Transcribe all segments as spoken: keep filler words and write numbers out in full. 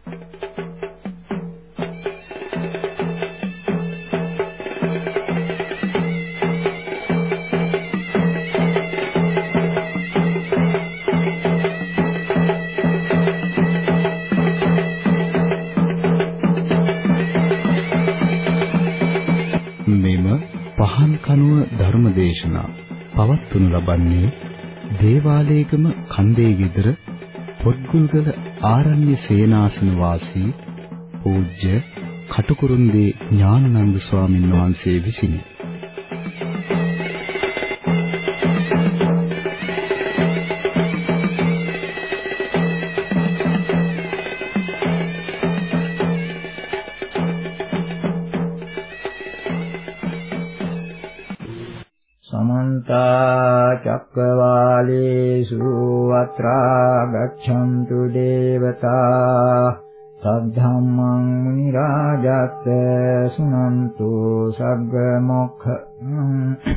ධර්මදේශනා පවත්වනු ලබන්නේ දේවාලේගම කන්දේ ගෙදර පොත්ගුල්ගල ආරණ්‍ය සේනාසන වාසී පූජ්‍ය කටුකුරුන්දී ඥානানন্দ ස්වාමීන් වහන්සේ විසිනි. චක්කවාලේසු අත්‍රා ගච්ඡන්තු දේවතා සද්ධම්මං මුනි රාජස්ස සුනන්තු සග්ග මොක්ඛං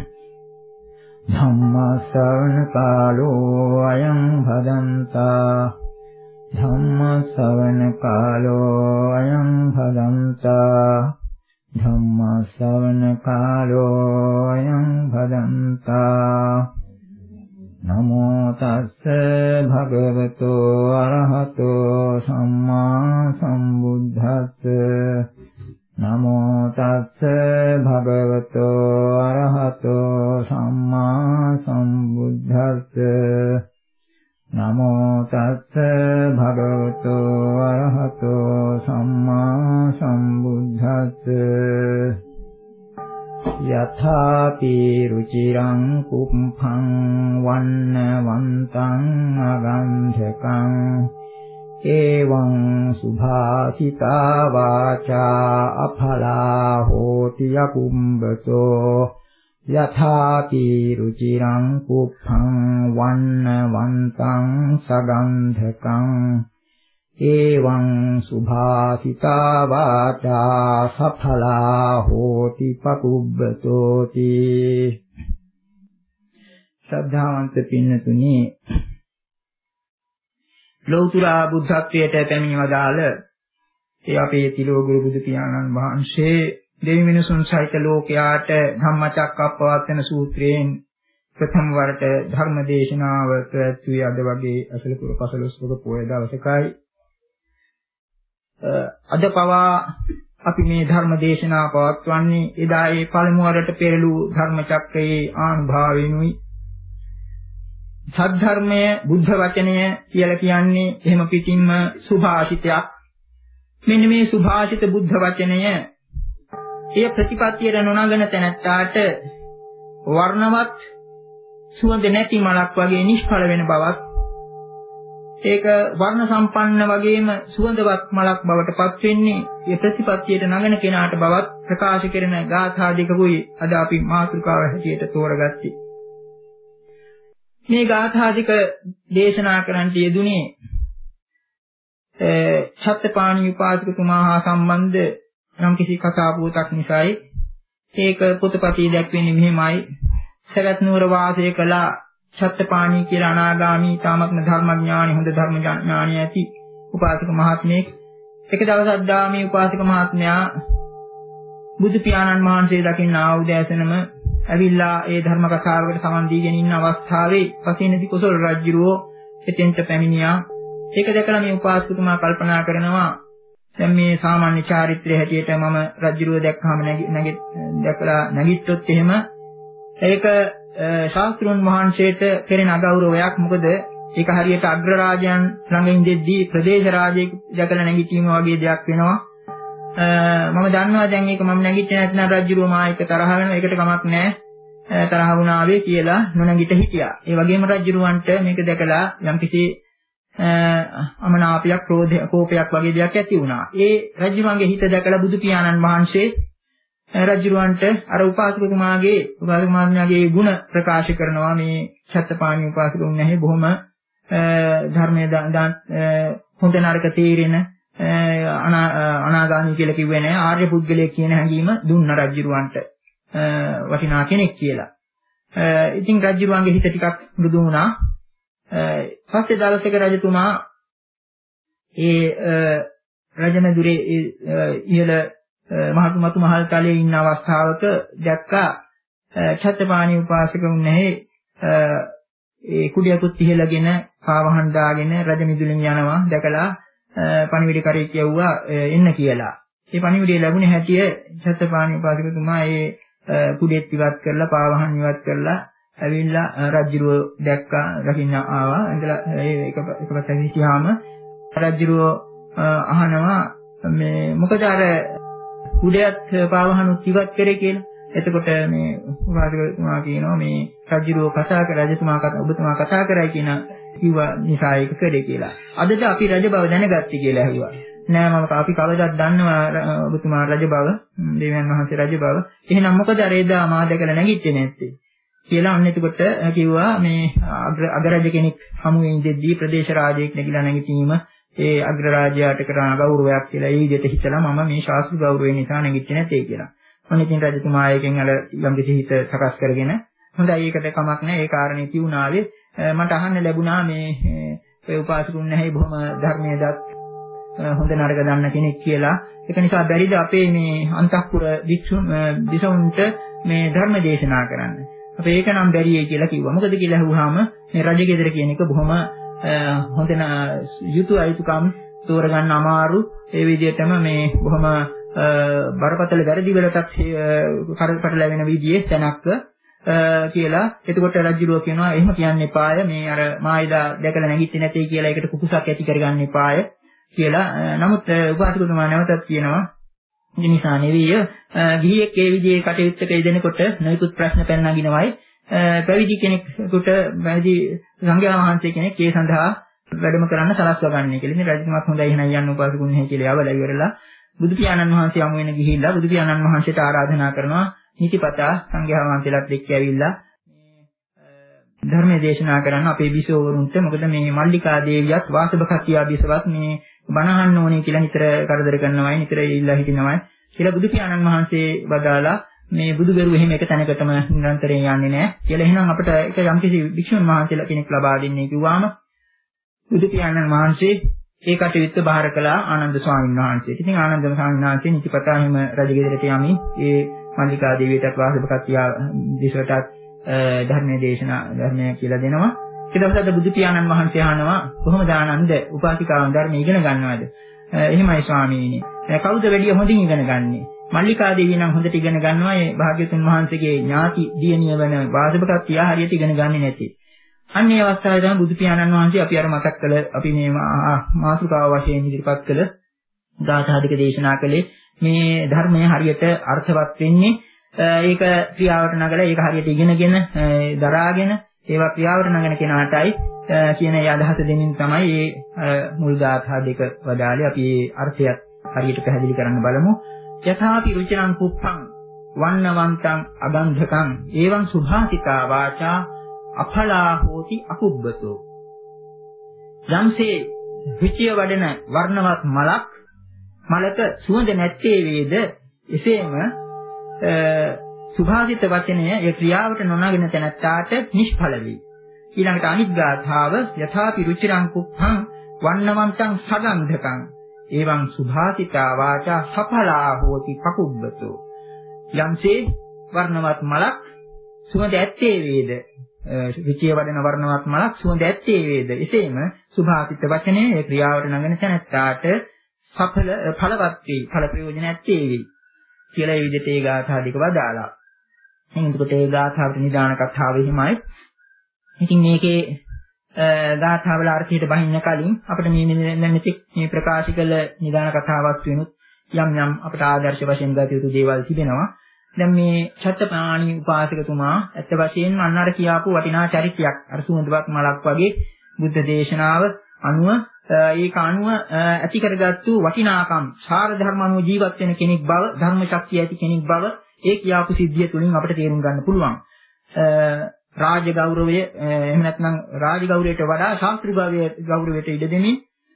ධම්ම ශ්‍රවණ කාලෝ අයං භදන්තා ධම්ම ශ්‍රවණ කාලෝ අයං භදන්තා ධම්ම ශ්‍රවණ කාලෝ අයං භදන්තා නමෝ තස්ස භගවතෝ අරහතෝ සම්මා සම්බුද්දස්ස නමෝ තස්ස භගවතෝ අරහතෝ සම්මා සම්බුද්දස්ස නමෝ තස්ස භගවතෝ අරහතෝ සම්මා සම්බුද්දස්ස යථාපි රුචිරං කුම්භං වන්නවන්තං අගන්ධකං එවං සුභාසිතා වාචා අඵලා හෝති යකුම්බතෝ යථාපි රුචිරං කුම්භං වන්නවන්තං සගන්ධකං එවං සුභාසිතා වාචා සඵලා හෝති පකුබ්බතෝති. ශ්‍රද්ධාවන්ත පින්නතුනි, ලෞතර බුද්ධත්වයට පැමිණ වදාළ ඒ අපේ තිලෝගුරු බුදු පියාණන් වහන්සේ දෙවි මිනිසුන් සහිත ලෝකයාට ධම්මචක්කප්පවත්තන සූත්‍රයෙන් ප්‍රථම වරට ධර්ම දේශනාව ප්‍රත්‍යය අද වගේ අසලපුර පසළොස්වක පොය දවසකයි. අද පවා අපි මේ ධර්ම දේශනාව පවත්වන්නේ එදා ඒ පළමු වරට පෙරළු ධර්ම චක්‍රයේ ආනුභාවයෙන්ුයි. සද්ධර්මය බුද්ධ වචනය කියලා කියන්නේ එහෙම පිටින්ම සුභාෂිතයක්. මෙන්න මේ සුභාෂිත බුද්ධ වචනය ඒ ප්‍රතිපත්තියට නොනගන තැනැත්තාට වර්ණවත් සුවඳ නැති මලක් වගේ නිෂ්ඵල වෙන බවක්, ඒක වර්ණ සම්පන්න වගේම සුවඳවත් මලක් බවට පත් වෙන්නේ ඒ ප්‍රතිපත්තියට නගන කෙනාට බවත් ප්‍රකාශ කරන ගාථා දෙකකුයි අද අපි මාතෘකාව හැටියට තෝරගත්තේ. මේ ගාථා දෙක දේශනා කරන්නට යෙදුනේ චත්තපාණී උපාසකතුමා හා සම්බන්ධ නම් කිසි කතා පුවතක් නිසායි. ඒක පොතපතේ දැක්වෙන්නේ මෙහිමයි. සරත් නුවර වාසය කළ චත්තපාණී කියලා අනාගාමී තාමත්ම ධර්මඥානි හොඳ ධර්මඥානි ඇති උපාසක මහත්මයෙක් එක දවසක් දාමී උපාසක මහත්මයා බුදු පියාණන් වහන්සේ දකින්න ආවුදෑසනම ඇවිල්ලා ඒ ධර්ම කතාවකට සමන් දීගෙන ඉන්න අවස්ථාවේ පසේනදී කොසල් රජුරෝ එතෙන්ට පැමිණියා. ඒක දැකලා මේ උපාසකතුමා කල්පනා කරනවා දැන් මේ සාමාන්‍ය චාරිත්‍රය හැටියට මම රජුරෝ දැක්කම නැගි දැකලා නැගිට්ටොත් එහෙම ඒක ශාස්ත්‍රුන් වහන්සේට කෙරෙන අගෞරවයක්. මොකද ඒක හරියට අග්‍රරාජයන් ළඟ ඉඳෙද්දී ප්‍රදේශ රාජයෙක් දැකලා නැගිටීම වගේ දෙයක් වෙනවා. මම දන්නවා දැන් ඒක මම නැගිටින්නේ නැත්නම් රජුරෝ මා එක්ක තරහ වෙනවා. ඒකට කමක් නැහැ. තරහ වුණාවේ කියලා නොනැගිට හිටියා. ඒ වගේම රජුරවන්ට මේක දැකලා යම්කිසි අමනාපයක්, ක්‍රෝධයක්, කෝපයක් වගේ දෙයක් ඇති වුණා. ඒ රජුරන්ගේ හිත දැකලා බුදු පියාණන් වහන්සේ රජුරවන්ට අර උපාසකතුමාගේ උපාසකමාන්‍යගේ ගුණ ප්‍රකාශ කරනවා. මේ චත්තපාණී උපාසකුන් නැහැ බොහොම ධර්මයේ හොඳ නරක තීරණ අනාගාමී කියලා කිව්වේ නැහැ. ආර්ය පුද්ගලයෙක් කියන හැඟීම දුන්න රජුරවන්ට වටිනා කෙනෙක් කියලා. ඉතින් රජුරවන්ගේ හිත ටිකක් මෘදු වුණා. පස්සේ දවසක රජතුමා ඒ රජමැදුරේ ඉහළ මහතුමතු මහල් තලයේ ඉන්න අවස්ථාවක දැක්කා චත්තපාණී උපාසකවුන් නැහැ ඒ කුඩියකුත් ඉහළගෙන පාවහන් දාගෙන රජමිදුලෙන් යනවා දැකලා පණිවිඩ කරේ කියුවා එන්න කියලා. ඒ පණිවිඩය ලැබුණේ හැටිය චත්තපාණී උපාසකතුමා ඒ කුඩෙත් ඉවත් කරලා පාවහන් ඉවත් කරලා ඇවිල්ලා රජුරෝ දැක්කා රකින්න ආවා. ඉතලා ඒ එක එකපස්සට හිටියාම රජුරෝ අහනවා මේ මොකද අර කුඩයත් පාවහනුත් ඉවත් කරේ කියලා. එතකොට මේ උපාසකතුමා කියනවා මේ රජුරෝ කතා කර රජතුමා කතා ඔබතුමා කතා කරයි කියන කිව්වා නිසා ඒක කළේ කියලා. අදද අපි රජ බව දැනගත්තී කියලා ඇහුවා. නෑ මම අපි කවදාවත් දන්නවා ඔබතුමා රජ බව, දෙවියන් වහන්සේ රජ බව. එහෙනම් මොකද අර එදා මා දැකලා නැගිටින්නේ නැත්තේ කියලා. අන්න එතකොට කිව්වා මේ අගරජ කෙනෙක් හමුවෙන් දෙද්දී ප්‍රදේශ රාජයෙක් නැගිලා නැගිටීම ඒ අග්‍රරාජයාට කරන ගෞරවයක් කියලා ඒ විදිහට හිතලා මම මේ ශාස්ත්‍රීය ගෞරවය නිසා නැගිටින්නේ නැtei කියලා. මොන ඉතින් රජතුමා එකෙන් අර යම් කිසි හිත සකස් කරගෙන හොඳයි ඒකට කමක් නැහැ ඒ කාරණේ කියුණාවේ මට අහන්න ලැබුණා මේ ඒ උපාසකුන් නැහැ බොහොම ධර්මයේදත් හොඳ නරක දන්න කෙනෙක් කියලා. ඒක නිසා බැරිද අපේ මේ අන්තఃපුර විසුන්ට මේ ධර්ම දේශනා කරන්න. අපි ඒක නම් බැරියි කියලා කිව්වා. මොකද කියලා අහුවාම මේ රජගෙදර කියන එක බොහොම හොඳ යුතු අයුතුකම් තෝරගන්න අමාරු. ඒ විදිහටම මේ බොහොම බරපතල වැරදි වලටත් කරපට ලැබෙන විදිහේ තැනක් කියලා. එතකොට රජුරෝ කියනවා එහෙම කියන්න එපාය. මේ අර මායිදා දැකලා නැගිටින්නේ නැtei කියලා ඒකට කුකුසක් ඇති කරගන්න එපාය කියලා. නමුත් උපාසකතුමා නැවතත් කියනවා ඒ නිසා නෙවෙයි ගිහියෙක් ඒ විදිහේ කටයුත්තක යෙදෙනකොට නොයෙකුත් ප්‍රශ්න පැන නගිනවයි. පැවිදි කෙනෙකුට පැවිදි සංඝයා වහන්සේ කෙනෙක් ඒ සඳහා වැඩම කරන්න සලස්වා ගන්න කියලා. ඉතින් රජතුමාත් හොඳයි එහෙනම් යන්න උපාසකුන් නැහැ කියලා යවලා ඉවරලා බුදු පියාණන් වහන්සේ යමු වෙන ගිහිල්ලා බුදු පියාණන් වහන්සේට ආරාධනා කරනවා නිතිපතා සංඝයා වහන්සේලාත් එක්ක ඇවිල්ලා මේ ධර්මයේ දේශනා කරන්න අපේ බිසෝවරුන්ට. මොකද මේ මල්ලිකා දේවියත් වාසභකතියා බිසවත් මේ බණහන්න ඕනේ කියලා නිතර කරදර කරනවායි නිතර ඉල්ලා හිටිනවායි කියලා බුදු පියාණන් වහන්සේ වදාලා මේ බුදුගරු එහෙම එක තැනකටම නිරන්තරයෙන් යන්නේ නැහැ කියලා. එහෙනම් අපිට එක යම්කිසි වික්ෂුන් වහන්සේලා කෙනෙක් ලබා දෙන්නේ කිව්වාම බුදු පියාණන් වහන්සේ ඒ කටයුත්ත බාර කළා ආනන්ද ස්වාමීන් වහන්සේට. ඉතින් ආනන්ද ස්වාමීන් වහන්සේ නිතිපතා එහෙම රජගෙදරට යමි ඒ මල්ලිකා දේවියටත් වාසභකතියා දිසවටත් ධර්මයේ දේශනා ධර්මය කියලා දෙනවා. ඒ දවසට බුදු පියාණන් වහන්සේ අහනවා කොහොමද ආනන්ද උපාසිකාවන් ධර්ම ඉගෙන ගන්නවද? එහෙමයි ස්වාමීනි. කවුද වැඩිය හොඳින් ඉගෙන ගන්නේ? මල්ලිකා දේවිය නම් හොඳට ඉගෙන ගන්නවා. ඒ භාග්‍යතුන් වහන්සේගේ ඥාති දියණිය වෙන වාසභකතියා හරියට ඉගෙන ගන්නේ නැති. අන්න ඒ අවස්ථාවේ තමයි බුදු පියාණන් වහන්සේ අපි අර මතක් කළ අපි මේ මාතෘකාව වශයෙන් ඉදිරිපත් කළ ගාථාදික දේශනා කළේ මේ ධර්මය හරියට අර්ථවත් වෙන්නේ ඒක ක්‍රියාවට නගලා ඒක හරියට ඉගෙනගෙන දරාගෙන ඒවා ක්‍රියාවට නගන කෙනාටයි කියන ඒ අදහස දෙමින් තමයි මේ මුල් ගාථා දෙක වදාළේ. අපි මේ අර්ථයත් හරියට පැහැදිලි කරන්න බලමු. යථාපි රුචිරං කුප්පං වන්නවන්තං අගන්ධකං එවං සුභාසිතා වාචා අඵලා හෝති අකුබ්බතෝ. යම්සේ රුචිය වඩන වර්ණවත් මලක් මලක සුවඳ නැත්තේ වේද එසේම සුභාසිත වචනය ඒ ක්‍රියාවට නොනගෙන තැනැත්තාට නිෂ්ඵල වේ. ඊළඟට අනිත් ගාථාව යථාපි රුචිරං කුප්පං වන්නවන්තං සගන්ධකං එවං සුභාසිතා වාචා සඵලා හෝති පකුබ්බතෝ. යම්සේ වර්ණවත් මලක් සුවඳ ඇත්තේ වේද රුචිය වඩන වර්ණවත් මලක් සුවඳ ඇත්තේ වේද එසේම සුභාසිත වචනය ඒ ක්‍රියාවට නගන තැනැත්තාට සඵල ඵලවත් වේ ඵල ප්‍රයෝජන ඇත්තේ වේ කියලා ඒ විදිහට ඒ ගාථා දෙක වදාලා. එතකොට ඒ ගාථාවට නිදාන කතාව එහෙමයි. ඉතින් මේකේ ගාථාවල අර්ථයට බහින්න කලින් අපිට මේ මෙතෙක් මේ ප්‍රකාශ කළ නිදාන කතාවක් වෙනුත් යම් යම් අපට ආදර්ශ වශයෙන් ගත යුතු දේවල් තිබෙනවා. දැන් මේ චත්තපාණී උපාසකතුමා ඇත්ත වශයෙන්ම අන්නර කියාපු වටිනා චරිතයක්. අර සුවඳවත් මලක් වගේ බුද්ධ දේශනාව අනුව ඒක අනුව ඇති කරගත්තු වටිනාකම් සාර ධර්ම අනුව ජීවත් වෙන කෙනෙක් බව ධර්ම ශක්තිය ඇති කෙනෙක් බව ඒ කියාපු සිද්ධිය තුලින් අපිට තේරුම් ගන්න පුළුවන්. රාජ ගෞරවය එහෙම නැත්නම් රාජ ගෞරවයට වඩා ශාස්ත්‍රීය ගෞරවයට ඉඩ දෙමින්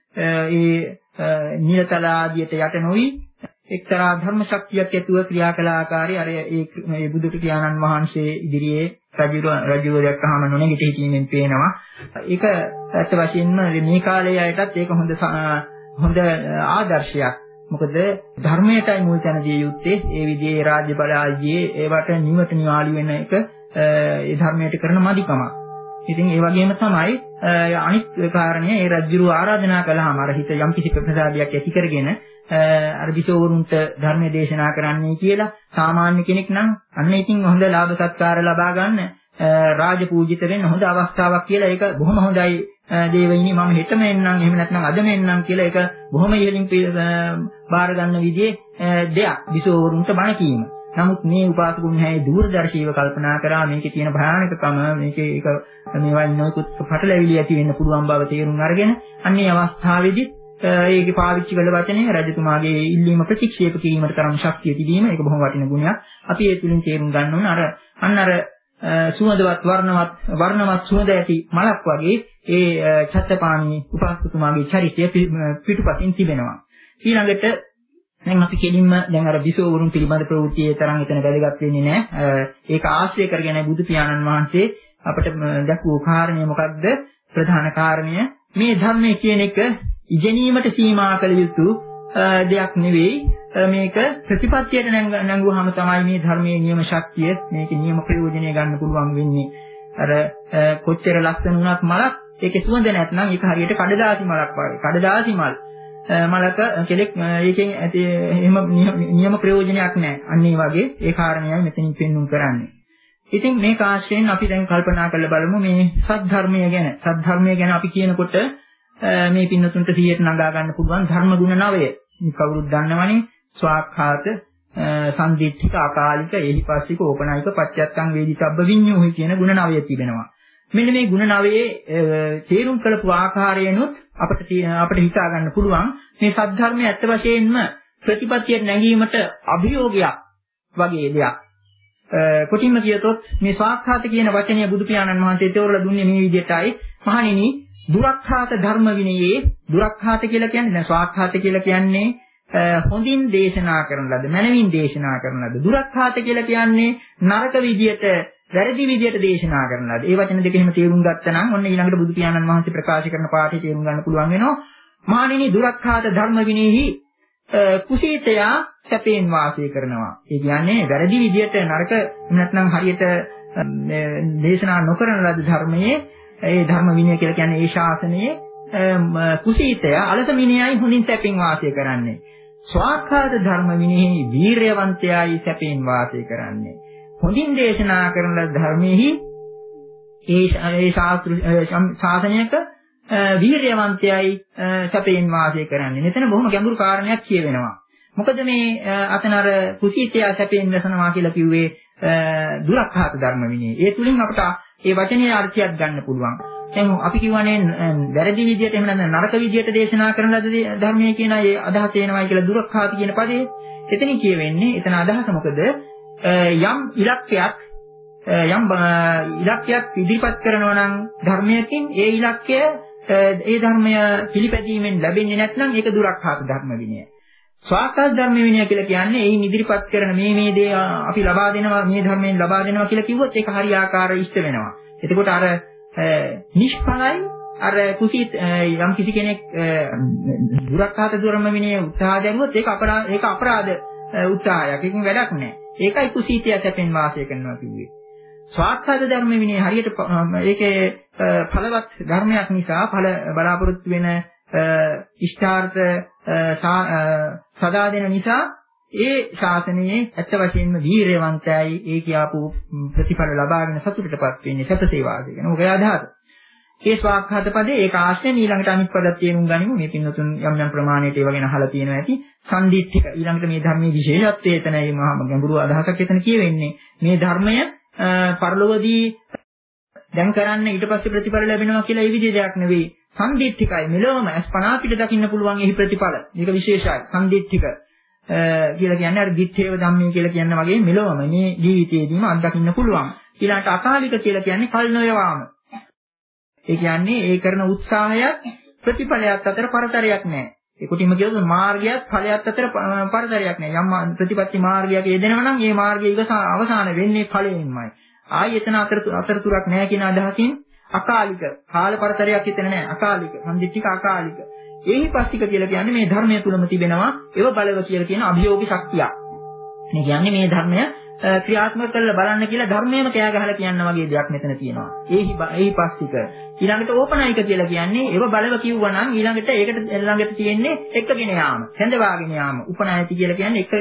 ඒ නියතල ආදියට යට නොවි එක්තරා ධර්ම ශක්තියක් ඇතුව ක්‍රියා කළ ආකාරය අර ඒ බුදු පියාණන් වහන්සේ ඉදිරියේ රජු රජු දැක්කහම නොනැගිට හිටීමෙන් පේනවා. ඒක ඇත්ත වශයෙන්ම මේ කාලයේ අයටත් ඒක හොඳ හොඳ ආදර්ශයක්. මොකද ධර්මයටයි මුල් තැන දිය යුත්තේ. ඒ විදිහේ රාජ්‍ය බලාජියේ ඒවට නිවට නිවාලි වෙන එක ඒ ධර්මයට කරන මදිකමක්. ඉතින් ඒ වගේම තමයි අනිත් කාරණය ඒ රජුරු ආරාධනා කළාම අර හිත යම් කිසි ප්‍රසාදයක් ඇති කරගෙන අර විසෝවරුන්ට ධර්මයේ දේශනා කරන්නයි කියලා සාමාන්‍ය කෙනෙක් නම් අන්න ඉතින් හොඳ ලාභ සත්කාර ලබා ගන්න රාජ පූජිත වෙන්න හොඳ අවස්ථාවක් කියලා ඒක බොහොම හොඳයි දේවයිනි මම හෙටම එන්නම් එහෙම නැත්නම් අදම එන්නම් කියලා ඒක බොහොම ඉහළින් බාර ගන්න විදිහේ දෙයක් විසෝවරුන්ට බණ කීම. නමුත් මේ උපාසකුන් හැයි දූරදර්ශීව කල්පනා කරා මේකේ තියෙන භයානකකම මේකේ ඒක මේවා නොයෙකුත් පටලැවිලි ඇති වෙන්න පුළුවන් බව තේරුම් අරගෙන අන්නේ අවස්ථාවේදී ඒකේ පාවිච්චි කළ වචනේ රජතුමාගේ ඉල්ලීම ප්‍රතික්ෂේප කිරීමට තරම් ශක්තිය තිබීම ඒක බොහොම වටින ගුණයක්. අපි ඒ තුලින් තේරුම් ගන්න ඕන අර අන්න අර සුවඳවත් වර්ණවත් වර්ණවත් සුවඳ ඇති මලක් වගේ ඒ චත්තපාණී උපාසකතුමාගේ චරිතය පිටුපසින් තිබෙනවා. ඊළඟට දැන් අපි කෙලින්ම දැන් අර විසෝවරුන් පිළිබඳ ප්‍රවෘත්තියේ තරම් එතන වැදගත් වෙන්නේ නැහැ. ඒක ආශ්‍රය කරගෙන බුදු පියාණන් වහන්සේ අපට දක්වපු කාරණය මොකක්ද? ප්‍රධාන කාරණය මේ ධර්මයේ කියන එක ඉගෙනීමට සීමා කළ යුතු දෙයක් නෙවෙයි. මේක ප්‍රතිපත්තියට නැංගුවාම තමයි මේ ධර්මයේ නියම ශක්තිය මේකේ නියම ප්‍රයෝජනය ගන්න පුළුවන් වෙන්නේ. අර කොච්චර ලස්සන වුණත් මලක් ඒකේ සුවඳ නැත්නම් ඒක හරියට කඩදාසි මලක් වගේ. කඩදාසි මල් මලක කෙලෙක් ඒකෙන් ඇති එහෙම නියම ප්‍රයෝජනයක් නැහැ. අන්න ඒ වගේ ඒ කාරණේයි මෙතනින් පෙන්වුම් කරන්නේ. ඉතින් මේ කාශ්‍රයෙන් අපි දැන් කල්පනා කරලා බලමු මේ සද්ධර්මය ගැන. සද්ධර්මය ගැන අපි කියනකොට මේ පින්නතුන්ට සියයට නගා ගන්න පුළුවන් ධර්ම ගුණ නවය. මේ කවුරුත් දන්නවනේ ස්වාක්ඛාත සම්දිත්තික අකාලික එහිපස්සික ඕපනායික පච්චත්තං වේදිතබ්බ විඤ්ඤෝහි කියන ගුණ නවය තිබෙනවා. මෙන්න මේ ගුණ නවයේ තේරුම් කළපු ආකාරයෙන්ුත් අපිට අපිට හිතා ගන්න පුළුවන් මේ සද්ධර්මයේ ඇත්ත වශයෙන්ම ප්‍රතිපත්තියට නැගීමට අභියෝගයක් වගේ දෙයක්. කොටින්ම කියතොත් මේ ස්වාක්ඛාත කියන වචනය බුදු පියාණන් වහන්සේ තේරලා දුන්නේ මේ විදිහටයි. මහණෙනි දුරක්ඛාත ධර්ම විනයේ දුරක්ඛාත කියලා කියන්නේ දැන් ස්වාක්ඛාත කියලා කියන්නේ හොඳින් දේශනා කරන ලද මනමින් දේශනා කරන ලද දුරක්ඛාත කියලා කියන්නේ නරක විදියට වැරදි විදියට දේශනා කරන ලද. ඒ වචන දෙක එහෙම තේරුම් ගත්තා නම් ඔන්න ඊළඟට බුදු පියාණන් වහන්සේ ප්‍රකාශ කරන පාඩේ තේරුම් ගන්න පුළුවන් වෙනවා. මහණෙනි දුරක්ඛාත ධර්ම විනයෙහි කුසීතයා සැපෙන් වාසය කරනවා. ඒ කියන්නේ වැරදි විදියට නරක නැත්නම් හරියට දේශනා නොකරන ලද ධර්මයේ ඒ ධර්ම විනය කියලා කියන්නේ ඒ ශාසනයේ කුසීතය අලස විනයයි හොඳින් සැපෙන් වාසය කරන්නේ. ස්වාක්ඛාත ධර්ම විනයෙහි වීරයවන්තයයි සැපෙන් වාසය කරන්නේ. හොඳින් දේශනා කරන ලද ධර්මයේහි ඒ ඒ ශාසනයක වීරයවන්තයයි සැපෙන් වාසය කරන්නේ. මෙතන බොහොම ගැඹුරු කාරණයක් කියවෙනවා. මොකද මේ අතන අර කුසීතය සැපෙන් වැසනවා කියලා කිව්වේ දුරක්ඛාත ධර්ම විනය. ඒ තුලින් අපට ඒ වචනේ අර්ථයක් ගන්න පුළුවන්. දැන් අපි කියවනේ වැරදි විදියට එහෙම නැත්නම් නරක විදියට දේශනා කරන ලද ධර්මයේ කියන ඒ අදහස එනවායි කියලා දුරක්ඛාත කියන පදේ. එතනින් කියවෙන්නේ එතන අදහස මොකද? යම් ඉලක්කයක් යම් ඉලක්කයක් ඉදිරිපත් කරනවා නම් ධර්මයකින් ඒ ඉලක්කය ඒ ධර්මය පිළිපැදීමෙන් ලැබෙන්නේ නැත්නම් ඒක දුරක්ඛාත ධර්ම විනය. ස්වාක්ඛාත ධර්ම විනය කියලා කියන්නේ එයින් ඉදිරිපත් කරන මේ මේ දේ අපි ලබා දෙනවා මේ ධර්මයෙන් ලබා දෙනවා කියලා කිව්වොත් ඒක හරියාකාරව ඉෂ්ට වෙනවා. එතකොට අර නිෂ්ඵලයි අර කුසීත යම් කිසි කෙනෙක් දුරක්ඛාත ධර්ම විනය උත්සාහ දැරුවොත් ඒක අපරාධ ඒක අපරාධ උත්සාහයක්. ඒකෙන් වැඩක් නැහැ. ඒකයි කුසීතය සැපෙන් වාසය කරනවා කිව්වේ. ස්වාක්ඛාත ධර්ම විනය හරියට ඒකේ ඵලවත් ධර්මයක් නිසා ඵල බලාපොරොත්තු වෙන ඉෂ්ඨාර්ථ සදා දෙන නිසා ඒ ශාසනයේ ඇත්ත වශයෙන්ම වීරයවන්තයයි ඒ කියාපු ප්‍රතිඵල ලබාගෙන සතුටටපත් වෙන්නේ සැපසේ වාසය කරන ඔය අදහස. ඒ ස්වාක්ඛාත පදේ ඒක ආශ්‍රයෙන් ඊළඟට අනිත් පදත් තේරුම් ගනිමු. මේ පින්නතුන් යම් යම් ප්‍රමාණයට ඒව ගැන අහලා තියෙනවා ඇති. සම්දිත්තික ඊළඟට මේ ධර්මයේ විශේෂත්වය එතනයි මහා ගැඹුරු අදහසක් එතන කියවෙන්නේ. මේ ධර්මය පරලොවදී දැන් කරන්න ඊට පස්සේ ප්‍රතිඵල ලැබෙනවා කියලා ඒ විදිහේ දෙයක් නෙවෙයි. සම්දිත්තිකයි මෙලොවම අස්පනා පිට දකින්න පුළුවන් එහි ප්‍රතිඵල. මේක විශේෂයි. සම්දිත්තික කියලා කියන්නේ අර දිත්තේව ධම්මේ කියලා කියන වගේ මෙලොවම මේ ජීවිතයේදීම අත්දකින්න පුළුවන්. ඊළඟට අකාලික කියලා කියන්නේ කල් නොයවාම. ඒ කියන්නේ ඒ කරන උත්සාහයත් ප්‍රතිඵලයක් අතර පරතරයක් නැහැ. ඒ කුටිම කියොත් මාර්ගයත් ඵලයක් අතර පරතරයක් නැහැ. යම් ප්‍රතිපත්ති මාර්ගයක යෙදෙනවා නම් ඒ මාර්ගය අවසාන වෙන්නේ ඵලයෙන්මයි. ආයි එතන අතරතුරක් නැහැ කියන අදහසින් අකාලික කාල පරතරයක් හිතෙන නැහැ. අකාලික සම්දිත්තික අකාලික. ඒහිපස්තික කියලා කියන්නේ මේ ධර්මය තුලම තිබෙනවා ඒව බලව කියලා කියන අභියෝගී ශක්තිය. මේ කියන්නේ මේ ධර්මය ක්‍රියාත්මක කරලා බලන්න කියලා ධර්මයේම කෑ ගහලා කියන වගේ දෙයක් මෙතන තියෙනවා. ඒහි ඒහිපස්තික. ඊළඟට ඕපනායික කියලා කියන්නේ ඒව බලව කිව්වා නම් ඊළඟට ඒකට ළඟට තියෙන්නේ එකගෙන යාම. සැඳවාගෙන යාම. උපනායති කියලා කියන්නේ එක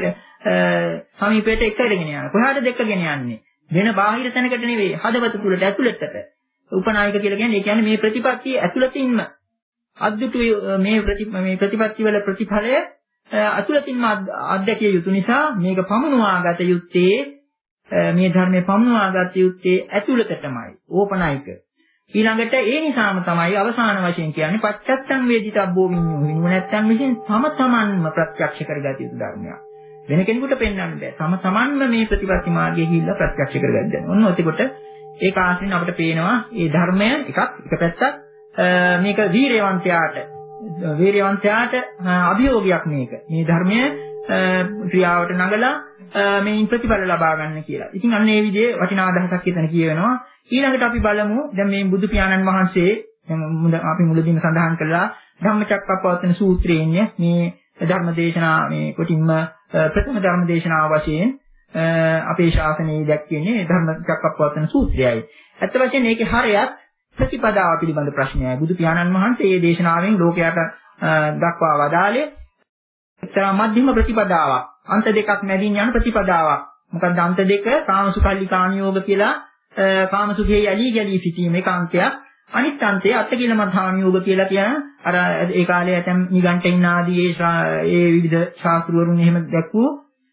සමීපයට එකගෙන යන. කොහාටද එකගෙන යන්නේ? වෙන බාහිර තැනකට නෙවෙයි හදවත තුලට ඇතුළතට. උපනායක කියලා කියන්නේ ඒ කියන්නේ මේ ප්‍රතිපත්තිය ඇතුළතින්ම අද්දුටු මේ මේ ප්‍රතිපත්ති වල ප්‍රතිඵලය අතුලතින්ම අධ්‍යක්ෂිය යුතු නිසා මේක පමුණවාගත යුත්තේ මේ ධර්මයේ පමුණවාගත යුත්තේ ඇතුළතටමයි ඕපනායික. ඊළඟට ඒ නිසාම තමයි අවසාන වශයෙන් කියන්නේ පච්චත්තං වේදිතබ්බෝ විඤ්ඤෝ විඤ්ඤෝ නැත්තම් විසින් තම තමන්ම ප්‍රත්‍යක්ෂ කරගත යුතු ධර්මයක්. වෙන කෙනෙකුට පෙන්වන්න බෑ. තම තමන්ම මේ ප්‍රතිපත්ති මාර්ගයේ ගිහිල්ලා ප්‍රත්‍යක්ෂ කරගන්න ඕන. ඔන්න එතකොට ඒක ආශ්‍රිතව අපිට පේනවා මේ ධර්මය එකක් එක පැත්තක් මේක වීරයවන්තයාට වීරයවන්තයාට අභියෝගයක් මේක. මේ ධර්මය ක්‍රියාවට නගලා මේන් ප්‍රතිඵල ලබා ගන්න කියලා. ඉතින් අන්න ඒ විදිහේ වටිනා අදහසක් එතන කියවෙනවා. ඊළඟට අපි බලමු දැන් මේ බුදු පියාණන් වහන්සේ දැන් අපි මුලදීම සඳහන් කළා ධම්මචක්කප්පවත්තන සූත්‍රයේ මේ ධර්ම දේශනා මේ කොටින්ම ප්‍රථම ධර්ම දේශනාව වශයෙන් අපේ ශාසනයේ දැක්වෙන්නේ ධම්මචක්කප්පවත්තන සූත්‍රයයි. ඇත්ත වශයෙන්ම මේකේ හරයත් ප්‍රතිපදාව පිළිබඳ ප්‍රශ්නයයි. බුදු පියාණන් වහන්සේ මේ දේශනාවෙන් ලෝකයට දක්වා වදාළේ එක්තරා මධ්‍යම ප්‍රතිපදාවක්. අන්ත දෙකක් මැදින් යන ප්‍රතිපදාවක්. මොකක්ද අන්ත දෙක? කාමසුඛල්ලි කාණියෝග කියලා කාමසුඛයේ යලි ගලි සිටීම එක අන්තයක්. අනිත් අන්තය අත්කිලමධානියෝග කියලා කියන අර ඒ කාලේ ඇතම් නිගණ්ඨින් ආදී ඒ විවිධ ශාස්ත්‍රවරුන් එහෙම දැක්වූ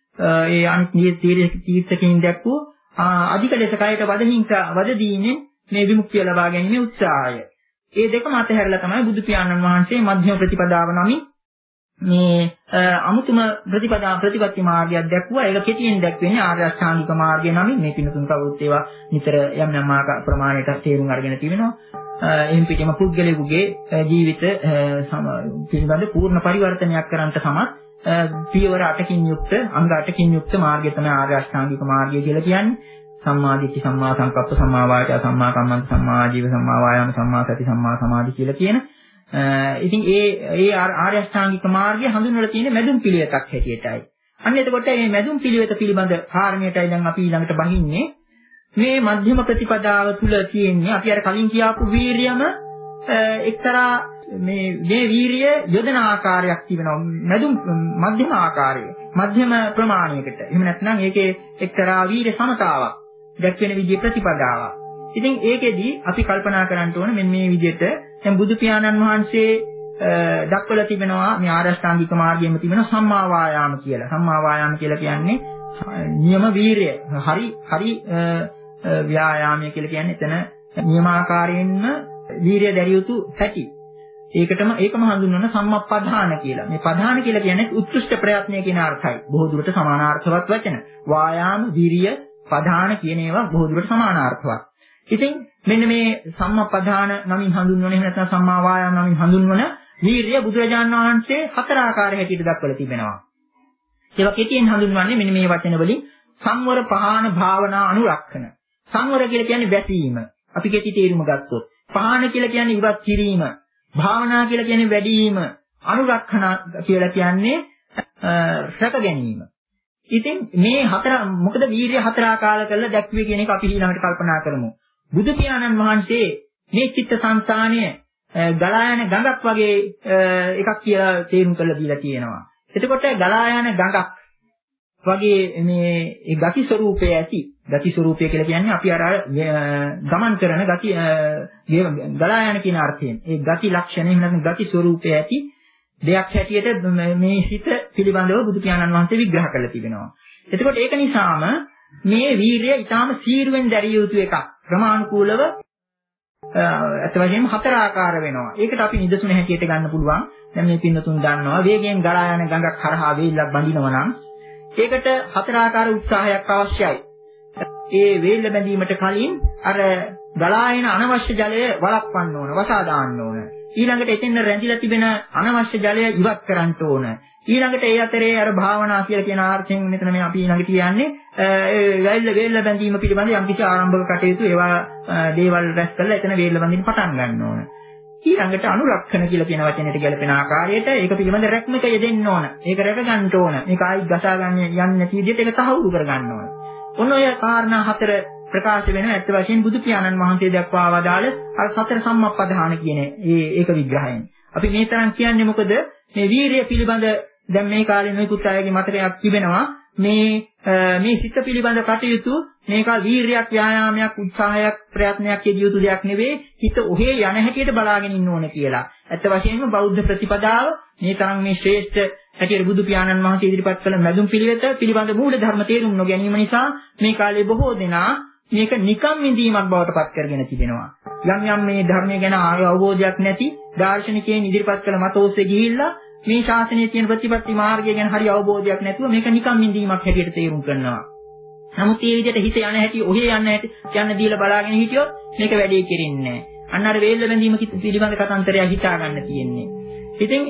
ඒ අනිත් තීර්ථකයන් දැක්වූ අධික ලෙස කයට වදින්ක වදදීනේ මේ විමුක්තිය ලබා ගැනීමේ උත්සාහය. ඒ දෙකම අතහැරලා තමයි බුදු පියාණන් වහන්සේ මධ්‍යම ප්‍රතිපදාව නමින් මේ අමුතුම ප්‍රතිපදා ප්‍රතිපත්ති මාර්ගයක් දැක්වුවා. ඒක කෙටියෙන් දැක්වෙන්නේ ආර්ය අෂ්ටාංගික මාර්ගය නමින්. මේ පිනතුන් කවුරුත් ඒවා නිතර යම් යම් ආකාර ප්‍රමාණයට තේරුම් අරගෙන තිබෙනවා. එහෙන් පිටම පුද්ගලයෙකුගේ ජීවිත පිළිබඳ පූර්ණ පරිවර්තනයක් කරන්නට සමත් පියවර අටකින් යුක්ත අංග අටකින් යුක්ත මාර්ගය තමයි ආර්ය අෂ්ටාංගික මාර්ගය කියලා කියන්නේ. සම්මා දිට්ඨි සම්මා සංකප්ප සම්මා වාචා සම්මා කම්මන්ත සම්මා ආජීව සම්මා වායාම සම්මා සති සම්මා සමාධි කියලා කියන ඉතින් ඒ ඒ ආර්ය අෂ්ටාංගික මාර්ගය හඳුන්වලා තියෙන මැදුම් පිළිවෙතක් හැටියටයි. අන්න එතකොට මේ මැදුම් පිළිවෙත පිළිබඳ කාරණේටයි දැන් අපි ඊළඟට බහින්නේ. මේ මධ්‍යම ප්‍රතිපදාව තුල තියෙන්නේ අපි අර කලින් කියාපු වීරියම එක්තරා මේ මේ වීරිය යොදන ආකාරයක් තිබෙනවා. මැදුම් මධ්‍යම ආකාරය. මධ්‍යම ප්‍රමාණයකට. එහෙම නැත්නම් ඒකේ එක්තරා වීරිය සමතාවක් දැක්වෙන විදිහේ ප්‍රතිපදාවක්. ඉතින් ඒකෙදි අපි කල්පනා කරන්න ඕන මෙන්න මේ විදිහට දැන් බුදු පියාණන් වහන්සේ දක්වලා තිබෙනවා මේ ආර්ය අෂ්ටාංගික මාර්ගයේම තිබෙන සම්මා වායාම කියලා. සම්මා වායාම කියලා කියන්නේ නියම වීරිය. හරි හරි ව්‍යායාමය කියලා කියන්නේ එතන නියමාකාරයෙන්ම වීරිය දැරිය යුතු හැටි. ඒකටම ඒකම හඳුන්වන සම්මප්පදාන කියලා. මේ පදාන කියලා කියන්නේ උත්කෘෂ්ඨ ප්‍රයත්නය කියන අර්ථයි. බොහෝ දුරට සමානාර්ථවත් වචන. වායාම, විරිය, පදාන කියන ඒවා බොහෝ දුරට සමානාර්ථවත්. ඉතින් මෙන්න මේ සම්මප්පදාන නමින් හඳුන්වන එහෙම නැත්නම් සම්මා වායාම නමින් හඳුන්වන වීරිය බුදුරජාණන් වහන්සේ හතර ආකාර හැටියට දක්වලා තිබෙනවා. ඒවා කෙටියෙන් හඳුන්වන්නේ මෙන්න මේ වචන වලින් සංවර, පහාන, භාවනා, අනුරක්ෂණ. සංවර කියලා කියන්නේ වැසීම. අපි කෙටි තේරුම ගත්තොත්. පහාන කියලා කියන්නේ ඉවත් කිරීම. භාවනා කියලා කියන්නේ වැඩිම. අනුරක්ෂණ කියලා කියන්නේ රැක ගැනීම. ඉතින් මේ හතර මොකද වීරිය හතර ආකාර කරලා දැක්වේ කියන එක අපි ඊළඟට කල්පනා කරමු. බුදු පියාණන් වහන්සේ මේ චිත්තසංතානය ගලා යන ගඟක් වගේ එකක් කියලා තේරුම් කරලා දීලා තියෙනවා. එතකොට ගලා යන ගඟක් වගේ මේ ඒ ගති ස්වરૂපය ඇති. ගති ස්වરૂපය කියලා කියන්නේ අපි අර ගමන් කරන ගති ගලා යන කියන අර්ථයෙන්. ඒ ගති ලක්ෂණ එහෙම නැත්නම් ගති ස්වરૂපය ඇති දෙයක් හැටියට මේ හිත පිළිබඳව බුදු පියාණන් වහන්සේ විග්‍රහ කරලා තිබෙනවා. එතකොට ඒක නිසාම මේ වීරිය ඊටාම සීරුවෙන් දැරිය යුතු එකක්. ක්‍රමානුකූලව අත වශයෙන්ම හතර ආකාර වෙනවා. ඒකට අපි නිදසුන හැටියට ගන්න පුළුවන්. දැන් මේ පින්නතුන් දන්නවා වේගයෙන් ගලා යන ගඟක් හරහා වේලක් බඳිනවා නම් ඒකට හතර ආකාර උත්සාහයක් අවශ්‍යයි. ඒ වේල බැඳීමට කලින් අර ගලා එන අනවශ්‍ය ජලය වළක්වන්න ඕන, වසා දාන්න ඕන. ඊළඟට එතෙන් රැඳිලා තිබෙන අනවශ්‍ය ජලය ඉවත් කරන්න ඕන. ඊළඟට ඒ අතරේ අර භාවනා කියලා කියන ආර්ථයෙන් මෙතන මේ අපි ඊළඟට කියන්නේ ඒ වේල වේල බැඳීම පිළිබඳ යම් කිසි ආරම්භක කටයුතු ඒවා දේවල් රැස් කරලා එතන වේල බඳින්න පටන් ගන්න ඕන. ඊළඟට අනුරක්ෂණ කියලා කියන වචනයට ගැලපෙන ආකාරයට ඒක පිළිබඳ රැක්මක යෙදෙන්න ඕන. ඒක රැක ගන්න ඕන. මේක ආයි ගසා ගන්න යන්නේ නැති විදිහට ඒක තහවුරු කර ගන්න ඕන. ඔන්න ඔය කාරණා හතර ප්‍රකාශ වෙන ඇත්ත වශයෙන් බුදු පියාණන් වහන්සේ දක්වා වදාළ අර සතර සම්මප්පදාන කියන ඒ ඒක විග්‍රහයෙන්. අපි මේ තරම් කියන්නේ මොකද මේ වීරිය පිළිබඳ දැන් මේ කාලේ නොයෙකුත් අයගේ මතකයක් තිබෙනවා මේ මේ සිත පිළිබඳ කටයුතු මේක වීරියක් ව්‍යායාමයක් උත්සාහයක් ප්‍රයත්නයක් යෙදිය යුතු දෙයක් නෙවෙයි හිත ඔහේ යන හැටියට බලාගෙන ඉන්න ඕන කියලා. ඇත්ත වශයෙන්ම බෞද්ධ ප්‍රතිපදාව මේ තරම් මේ ශ්‍රේෂ්ඨ හැටියට බුදු පියාණන් වහන්සේ ඉදිරිපත් කළ මැදුම් පිළිවෙත පිළිබඳ මූල ධර්ම තේරුම් නොගැනීම නිසා මේ කාලේ බොහෝ දෙනා මේක නිකම් විඳීමක් බවට පත් කරගෙන තිබෙනවා. යම් යම් මේ ධර්මය ගැන ආය අවබෝධයක් නැති දාර්ශනිකයන් ඉදිරිපත් කළ මත ඔස්සේ ගිහිල්ලා මේ ශාසනයේ තියෙන ප්‍රතිපත්ති මාර්ගය ගැන හරි අවබෝධයක් නැතුව මේක නිකම් විඳීමක් හැටියට තේරුම් කරනවා. නමුත් මේ විදිහට හිත යන හැටි, ඔහේ යන හැටි යන්න දීලා බලාගෙන හිටියොත් මේක වැඩේ කෙරෙන්නේ නැහැ. අන්න අර වේල්ල බැඳීම පිළිබඳ කතන්තරය හිතා ගන්න තියෙන්නේ. ඉතින්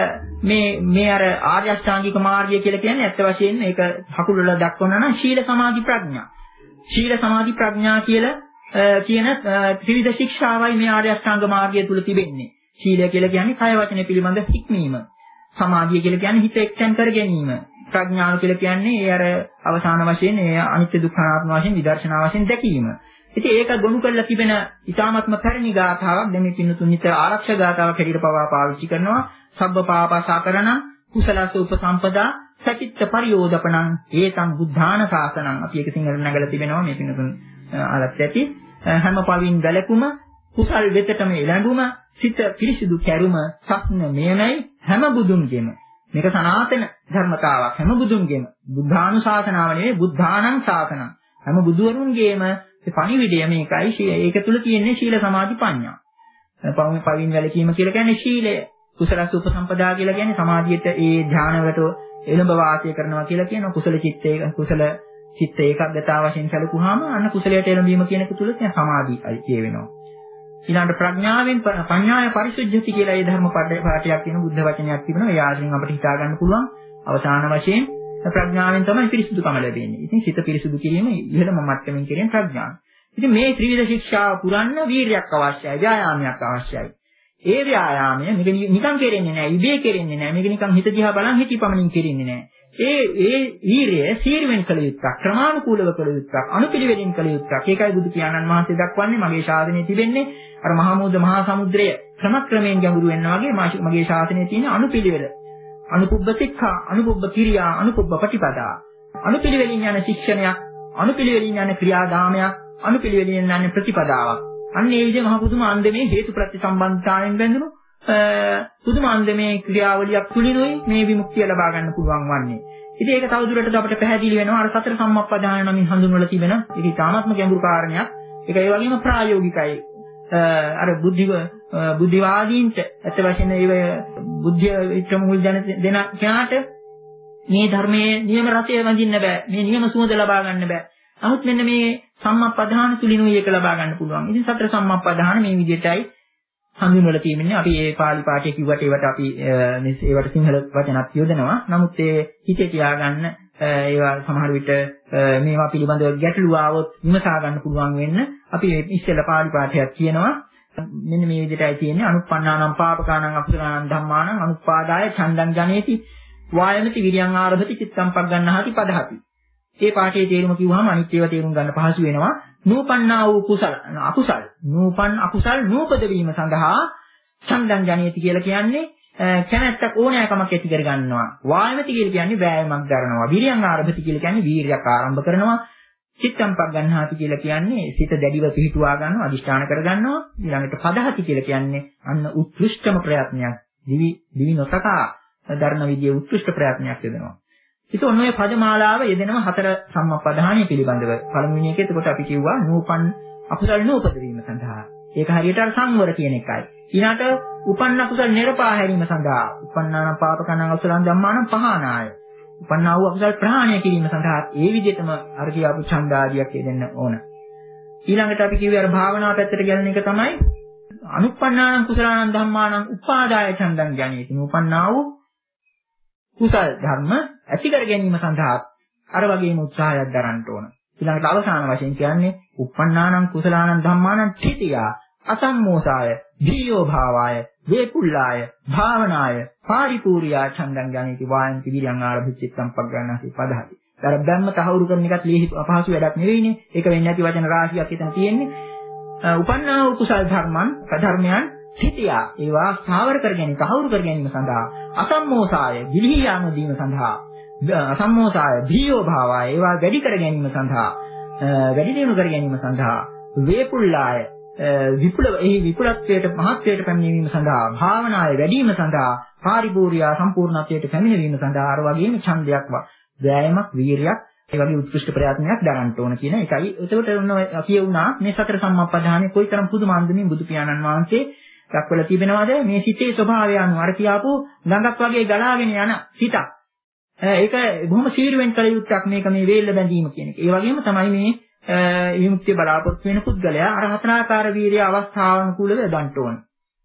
මේ මේ අර ආර්ය අෂ්ටාංගික මාර්ගය කියලා කියන්නේ ඇත්ත වශයෙන්ම ඒක හකුළු වල දක්වනවා නම් ශීල සමාධි ප්‍රඥා. ශීල සමාධි ප්‍රඥා කියලා කියන ත්‍රිවිධ ශික්ෂාවයි මේ ආර්ය අෂ්ටාංග මාර්ගය තුල තිබෙන්නේ. ශීලය කියලා කියන්නේ කය වචන පිළිබඳ හික්මීම. සමාධිය කියලා කියන්නේ හිත එක්තෙන් කර ගැනීම. ප්‍රඥාව කියලා කියන්නේ ඒ අර අවසාන වශයෙන් ඒ අනිත්‍ය දුක්ඛ අනාත්ම වශයෙන් විදර්ශනා වශයෙන් දැකීම. ඉතින් ඒක ගොනු කරලා තිබෙන ඊ타ත්ම පැරණි ගාථාවක් දැන් මේ පින්නතුන් නිතර ආරක්ෂක ගාථාවක් හැටියට පවා පාවිච්චි කරනවා. සබ්බ පාපසකරණ කුසලස උපසම්පදා සචිත්ත පරියෝදපණං ඒතං බුද්ධාන ශාසනං. අපි ඒක සිංහලෙන් නගලා තිබෙනවා මේ පින්නතුන් අලත් ඇති. හැම පවින් වැළකුම කුසල් වෙතටම එළඹුම සිත පිරිසිදු කැරුම සස්න මෙයමයි හැම බුදුන්ගෙම. මේක සනාතන ධර්මතාවක් හැම බුදුන්ගෙම. බුද්ධානුශාසනාව නෙවෙයි බුද්ධානං ශාසනං. හැම බුදුවරුන්ගේම පණිවිඩය මේකයි. ඒක තුල තියෙන්නේ ශීල සමාධි ප්‍රඥා. පවුම පවින් වැළකීම කියලා කියන්නේ ශීලය. කුසලස උපසම්පදා කියලා කියන්නේ සමාධියට ඒ ධානවලට එළඹ වාසය කරනවා කියලා කියනවා. කුසල චිත්තේ කුසල චිත්ත ඒකාග්‍රතාව වශයෙන් සැලකුවාම අන්න කුසලයට එළඹීම කියන එක තුල තියෙන සමාධියයි කියවෙනවා. ඊළඟට ප්‍රඥාවෙන් පඤ්ඤාය පරිසුද්ධති කියලා ඒ ධර්ම පාඨයක් තියෙන බුද්ධ වචනයක් තිබෙනවා. ඒ ආශ්‍රයෙන් අපිට හිතා ගන්න පුළුවන්. අවසාන වශයෙන් ප්‍රඥාවෙන් තමයි පිරිසුදුකම ලැබෙන්නේ. ඉතින් සිත පිරිසුදු කිරීම ඉහළම මට්ටමින් කියන ප්‍රඥාව. ඉතින් මේ ත්‍රිවිධ ශික්ෂාව පුරන්න වීරියක් අවශ්‍යයි, ව්‍යායාමයක් අවශ්‍යයි. ඒ ව්‍යායාමය මේක නිකන් කෙරෙන්නේ නැහැ, ඉබේ කෙරෙන්නේ නැහැ. මේක නිකන් හිත දිහා බලන් හිටි පමණින් කෙරෙන්නේ නැහැ. ඒ ඒ වීරිය සීරුවෙන් කළ යුත්තක්, ක්‍රමානුකූලව කළ යුත්තක්, අනුපිළිවෙලින් කළ යුත්තක්. ඒකයි බුදු පියාණන් වහන්සේ දක්වන්නේ මගේ ශාසනයේ තිබෙන්නේ අර මහා මුහුද මහා සමුද්‍රය ක්‍රමක්‍රමයෙන් ගැඹුරු වෙනවා වගේ මගේ ශාසනයේ තියෙන අනුපිළිවෙල. අනුපුබ්බ සික්ඛා, අනුපුබ්බ කිරියා, අනුපුබ්බ පටිපදා. අනුපිළිවෙලින් යන ශික්ෂණයක්, අනුපිළිවෙලින් යන ක්‍රියාදාමයක්, අනුපිළිවෙලින් යන ප්‍රතිපදාවක්. අන්න ඒ විදිහේ මහා පුදුම අන්දමේ හේතු ප්‍රති සම්බන්ධතාවයෙන් බැඳුණු පුදුම අන්දමේ ක්‍රියාවලියක් තුලිනුයි මේ විමුක්තිය ලබා ගන්න පුළුවන් වන්නේ. ඉතින් ඒක තවදුරටත් අපිට පැහැදිලි වෙනවා අර සතර සම්මප්පදාන නමින් හඳුන්වලා තිබෙන ඒක ඉතාමත්ම ගැඹුරු කාරණයක්. ඒක ඒ වගේම ප්‍රායෝගිකයි. අර බුද්ධිව බුද්ධිවාදීන්ට ඇත්ත වශයෙන්ම ඒ බුද්ධිය වික්‍රම මුල් ජන දෙන කෙනාට මේ ධර්මයේ නියම රසය වඳින්න බෑ. මේ නියම සුවඳ ලබා ගන්න බෑ. නමුත් මෙන්න මේ සම්මප්පදාන තුලිනුයි ඒක ලබා ගන්න පුළුවන්. ඉතින් සතර සම්මප්පදාන මේ විදිහටයි හඳුන්වලා තියෙන්නේ. අපි මේ පාලි පාඨය කිව්වට ඒවට අපි ඒවට සිංහල වචනක් යොදනවා. නමුත් ඒ හිතේ තියාගන්න ඒවා සමහර විට මේවා පිළිබඳව ගැටලු ආවොත් විමසා ගන්න පුළුවන් වෙන්න අපි ඉස්සෙල්ලා පාලි පාඨයක් කියනවා. මෙන්න මේ විදිහටයි තියෙන්නේ. අනුප්පන්නානම් පාපකානම් අකුසලානම් ධම්මානම් අනුපාදාය ඡන්දං ජනේති වායමති විරියං ආරභති චිත්තං පග්ගණ්ණාති පදහති. මේ පාඨයේ තේරුම කිව්වහම අනිත් ඒවා තේරුම් ගන්න පහසු වෙනවා. නූපන්නා වූ කුසල අකුසල් නූපන් අකුසල් නූපද වීම සඳහා ඡන්දං ජනේති කියලා කියන්නේ කැමැත්තක් ඕනෑකමක් ඇති කර ගන්නවා. වායමති කියලා කියන්නේ වෑයමක් දරනවා. විරියං ආරභති කියලා කියන්නේ වීරියක් ආරම්භ කරනවා. චිත්තං පග්ගණ්ණාති කියලා කියන්නේ සිත දැඩිව පිහිටුවා ගන්නවා, අදිෂ්ඨාන කර ගන්නවා. ඊළඟට පදහති කියලා කියන්නේ අන්න උත්කෘෂ්ඨම ප්‍රයත්නයක්. දිවි දිවි නොසකා දරන විදියේ උත්කෘෂ්ඨ ප්‍රයත්නයක් යදෙනවා. ඉතින් ඔන්න ඔය පදමාලාව යෙදෙනවා හතර සම්මප්පදානිය පිළිබඳව. පළමුවෙනි එකේ එතකොට අපි කිව්වා නූපන් අකුසල් නූපද වීම සඳහා. ඒක හරියට අර සංවර කියන එකයි. ඊළාට උපන්න අකුසල් නිර්පා හැරීම සඳහා. උපන්නාන පාපකණං අකුසලං ධම්මානම් පහනාය. උපන්නා වූ අකුසල් ප්‍රහාණය කිරීම සඳහා ඒ විදිහටම අර කියාපු ඡන්දාදියක් යෙදෙන්න ඕන. ඊළඟට අපි කිව්වේ අර භාවනාව පැත්තට ගැලෙන එක තමයි අනුප්පන්නාන කුසලානං ධම්මානම් උපාදාය ඡන්දං ජනේති. උපන්නා වූ කුසල් ධර්ම ඇති කර ගැනීම සඳහා අර වගේම උත්සාහයක් දරන්න ඕන. ඊළඟට අවසාන වශයෙන් කියන්නේ uppannānaṁ කුසලානං ධම්මානං ඨිතියා අසම්මෝසාය ධීයෝ භාවාය වේපුල්ලාය භාවනාය පාරිපූර්යා ඡන්දං ජනේති වායන්ති විරියං ආරභ චිත්තං පග්ගණ්ණාති පදහති. අර බැම්ම තහවුරු කරන එකත් ලේසි අපහසු වැඩක් නෙවෙයිනේ. ඒක වෙන්නේ නැති වචන රාශියක් එතන තියෙන්නේ. උපන්නා වූ කුසල් ධර්මයන් ධර්මයන් සිටියා ඒවා ස්ථාවර කර ගැනීම තහවුරු කර ගැනීම සඳහා අසම්මෝසාය ගිලිහි යාම දීම සඳහා අසම්මෝසාය ධීයෝ භාවාය ඒවා වැඩි කර ගැනීම සඳහා වැඩි දියුණු කර ගැනීම සඳහා වේපුල්ලාය විපුල එහි විපුලත්වයට මහත්වයට පැමිණීම සඳහා භාවනාය වැඩිම සඳහා පාරිපූර්ණා සම්පූර්ණත්වයට පැමිණීම සඳහා අර වගේම ඡන්දයක් වෑයමක් වීරියක් ඒ වගේ උත්කෘෂ්ඨ ප්‍රයත්නයක් දරන්න ඕන කියන එකයි. එතකොට කියුණා මේ සතර සම්මප්පදානේ කොයිතරම් පුදුමාන්දමින් බුදු පියාණන් වහන්සේ දක්වලා තිබෙනවද මේ සිතේ ස්වභාවය අනුව අර කියාපු ගඟක් වගේ ගලාගෙන යන සිතක්. ඒක බොහොම සීරුවෙන් කළ යුත්තක් මේක මේ වේල්ල බැඳීම කියන එක. ඒ වගේම තමයි මේ විමුක්තිය බලාපොරොත්තු වෙන පුද්ගලයා අර හතරාකාර වීර්ය අවස්ථාවනුකූලව දන්න ඕන.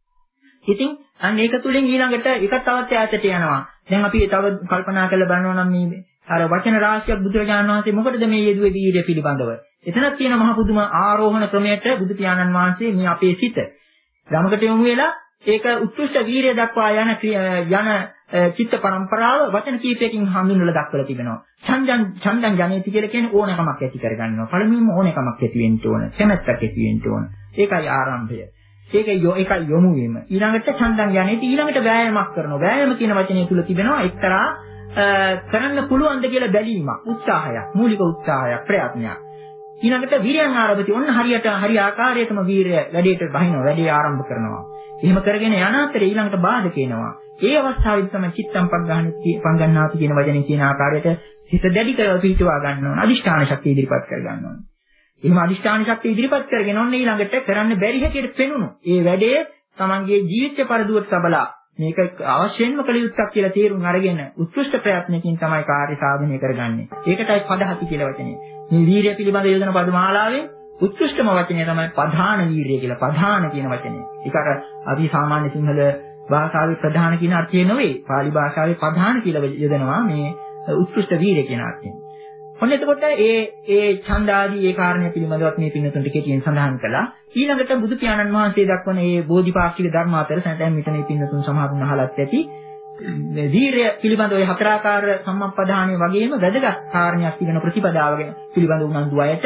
ඉතින් අන්න ඒක තුලින් ඊළඟට එකක් තවත් ඈතට යනවා. දැන් අපි තව කල්පනා කරලා බලනවා නම් මේ අර වචන රාශියක් බුදුරජාණන් වහන්සේ මොකටද මේ යෙදුවේ වීර්ය පිළිබඳව? එතනක් තියෙන මහ පුදුම ආරෝහණ ක්‍රමයට බුදු පියාණන් වහන්සේ මේ අපේ සිත ගමකට යොමු වෙලා ඒක උත්කෘෂ්ඨ වීර්ය දක්වා යන යන චිත්ත පරම්පරාව වචන කීපයකින් හඳුන්වලා දක්වලා තිබෙනවා. ඡන්දං ඡන්දං ජනේති කියලා කියන්නේ ඕනකමක් ඇති කරගන්නවා. පළමුවෙන්ම ඕනකමක් ඇති වෙන්න ඕන. කැමැත්තක් ඇති වෙන්න ඕන. ඒකයි ආරම්භය. ඒකයි ඒකයි යොමු වීම. ඊළඟට ඡන්දං ජනේති ඊළඟට වෑයමක් කරනවා. වෑයම කියන වචනේ තුල තිබෙනවා එක්තරා කරන්න පුළුවන්ද කියලා බැලීමක්, උත්සාහයක්, මූලික උත්සාහයක්, ප්‍රයත්නයක්. ඊළඟට විරියන් ආරම්භති ඔන්න හරියට හරි ආකාරයටම වීරය වැඩේට බහිනවා, වැඩේ ආරම්භ කරනවා. එහෙම කරගෙන යන අතරේ ඊළඟට බාධක එනවා. ඒ අවස්ථාවේදී තමයි චිත්තම් පග්ගහණති පංගන්නාති කියන වචනේ කියන ආකාරයට හිත දැඩි කරව පිටවා ගන්න ඕන. අදිෂ්ඨාන ශක්තිය ඉදිරිපත් කර ගන්න ඕන. එහෙම අදිෂ්ඨාන ශක්තිය ඉදිරිපත් කරගෙන ඔන්න ඊළඟට කරන්න බැරි හැටියට පෙනුණු. ඒ වැඩේ තමන්ගේ ජීවිත පරදුවට සබලා මේක අවශ්‍යයෙන්ම කළ යුත්තක් කියලා තේරුම් අරගෙන උත්කෘෂ්ඨ ප්‍රයත්නකින් තමයි කාර්ය සාධනය කරගන්නේ. ඒකටයි පදහති කියලා වචනේ. මේ වීරිය පිළිබඳ යොදන පදමාලාවෙන් උත්කෘෂ්ඨම වචනේ තමයි ප්‍රධාන වීරිය කියලා. ප්‍රධාන කියන වචනේ. ඒක අර අපි සාමාන්‍ය සිංහල භාෂාවේ ප්‍රධාන කියන අර්ථය නෙවෙයි. පාලි භාෂාවේ ප්‍රධාන කියලා යොදනවා මේ උත්කෘෂ්ඨ වීරිය කියන අර්ථයෙන්. ඔන්න එතකොට ඒ ඒ ඡන්දාදී ඒ කාරණේ පිළිබඳවත් මේ පින්නතුන්ට කෙටියෙන් සඳහන් කළා. ඊළඟට බුදු පියාණන් වහන්සේ දක්වන මේ බෝධිපාක්ෂික ධර්ම අතර සැතැම් මෙතන මේ පින්නතුන් සමහරුන් අහලත් ඇති. වීරය පිළිබඳ ඔය හතරාකාර සම්මප්පදානයේ වගේම වැදගත් කාරණයක් තිබෙන ප්‍රතිපදාව ගැන පිළිබඳ උනන්දු අයට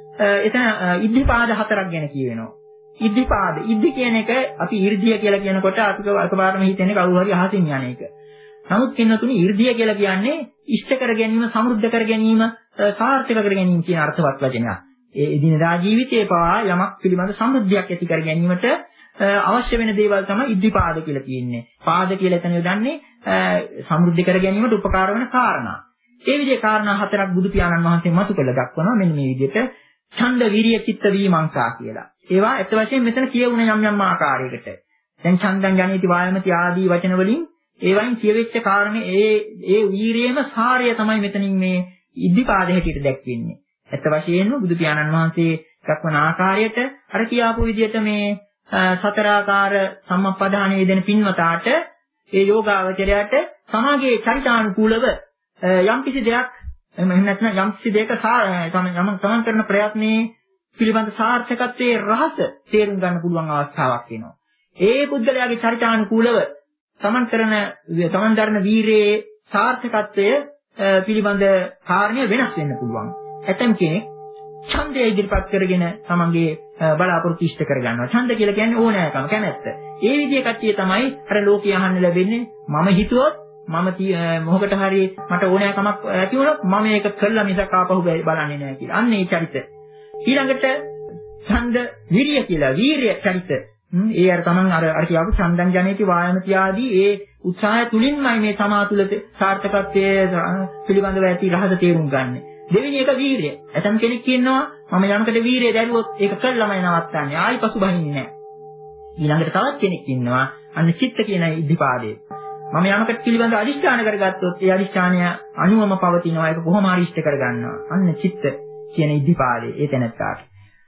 එතන ඉද්ධිපාද හතරක් ගැන කියවෙනවා. ඉද්ධිපාද ඉද්ධි කියන එක අපි 이르දිය කියලා කියනකොට අපි අකපාරම හිතන්නේ කවුරු හරි අහසින් යන එක. නමුත් පින්නතුනි 이르දිය කියලා කියන්නේ ඉෂ්ට කර ගැනීම, සමෘද්ධ කර ගැනීම, සාර්ථක කර ගැනීම කියන අර්ථවත් වචනයක්. ඒ එදිනදා ජීවිතයේ පවා යමක් පිළිබඳ සමෘද්ධියක් ඇති කර ගැනීමට අවශ්‍ය වෙන දේවල් තමයි ඉද්ධිපාද කියලා කියන්නේ. පාද කියලා එතන යොදන්නේ සමෘද්ධි කර ගැනීමට උපකාර වෙන කාරණා. ඒ විදිහේ කාරණා හතරක් බුදු පියාණන් වහන්සේ මතු කළ දක්වනවා මෙන්න මේ විදිහට ඡන්ද විරිය චිත්ත විමංශා කියලා. ඒවා ඇත්ත වශයෙන්ම මෙතන කියවුණ යම් යම් ආකාරයකට. දැන් ඡන්දං ජනේති වායමති ආදී වචන වලින් ඒවයින් කියවෙච්ච කාරණේ ඒ ඒ වීරියේම සාරය තමයි මෙතනින් මේ ඉද්ධිපාද හැටියට දැක්වෙන්නේ. ඇත්ත වශයෙන්ම බුදු පියාණන් වහන්සේ දක්වන ආකාරයට අර කියාපු විදිහට මේ සතරාකාර සම්මප්පදානයේ දෙන පින්වතාට ඒ යෝගාවචරයට සමාගයේ චරිතානුකූලව යම් කිසි දෙයක් එහෙම නැත්නම් යම් කිසි දෙයක තමන් කරන ප්‍රයත්නයේ පිළිබඳ සාර්ථකත්වයේ රහස තේරුම් ගන්න පුළුවන් අවස්ථාවක් වෙනවා. ඒ පුද්ගලයාගේ චරිතානුකූලව තමන් කරන තමන් දරන වීරයේ සාර්ථකත්වය පිළිබඳ කාරණය වෙනස් වෙන්න පුළුවන්. ඇතම් කෙනෙක් ඡන්දය ඉදිරිපත් කරගෙන තමන්ගේ බලාපොරොත්තු ඉෂ්ට කර ගන්නවා. ඡන්ද කියලා කියන්නේ ඕනෑකම, කැමැත්ත. ඒ විදිහේ කට්ටිය තමයි අර ලෝකයේ අහන්න ලැබෙන්නේ මම හිතුවොත් මම මොහොකට හරි මට ඕනෑකමක් ඇති වුණොත් මම ඒක කළා මිසක් ආපහු බලන්නේ නැහැ කියලා. අන්න ඒ චරිත. ඊළඟට ඡන්ද විරිය කියලා වීරිය චරිත. ඒ අර තමන් අර අර කියපු ඡන්දං ජනේති වායමති ආදී ඒ උත්සාහය තුලින්මයි මේ තමා තුළ සාර්ථකත්වයේ පිළිබඳව ඇති රහස තේරුම් ගන්න. දෙවෙනි එක වීරිය. ඇතම් කෙනෙක් කියනවා මම යමකට වීරිය දැරුවොත් ඒක කළාමයි නවත්තන්නේ. ආයි පසුබහින්නේ නැහැ. ඊළඟට තවත් කෙනෙක් ඉන්නවා අන්න චිත්ත කියන ඉද්ධිපාදේ. මම යමකට පිළිබඳව අදිෂ්ඨාන කරගත්තොත් ඒ අදිෂ්ඨානය අනුවම පවතිනවා. ඒක කොහොම හරි ඉෂ්ට කරගන්නවා. අන්න චිත්ත කියන ඉද්ධිපාදේ ඒ තැනත්තාට.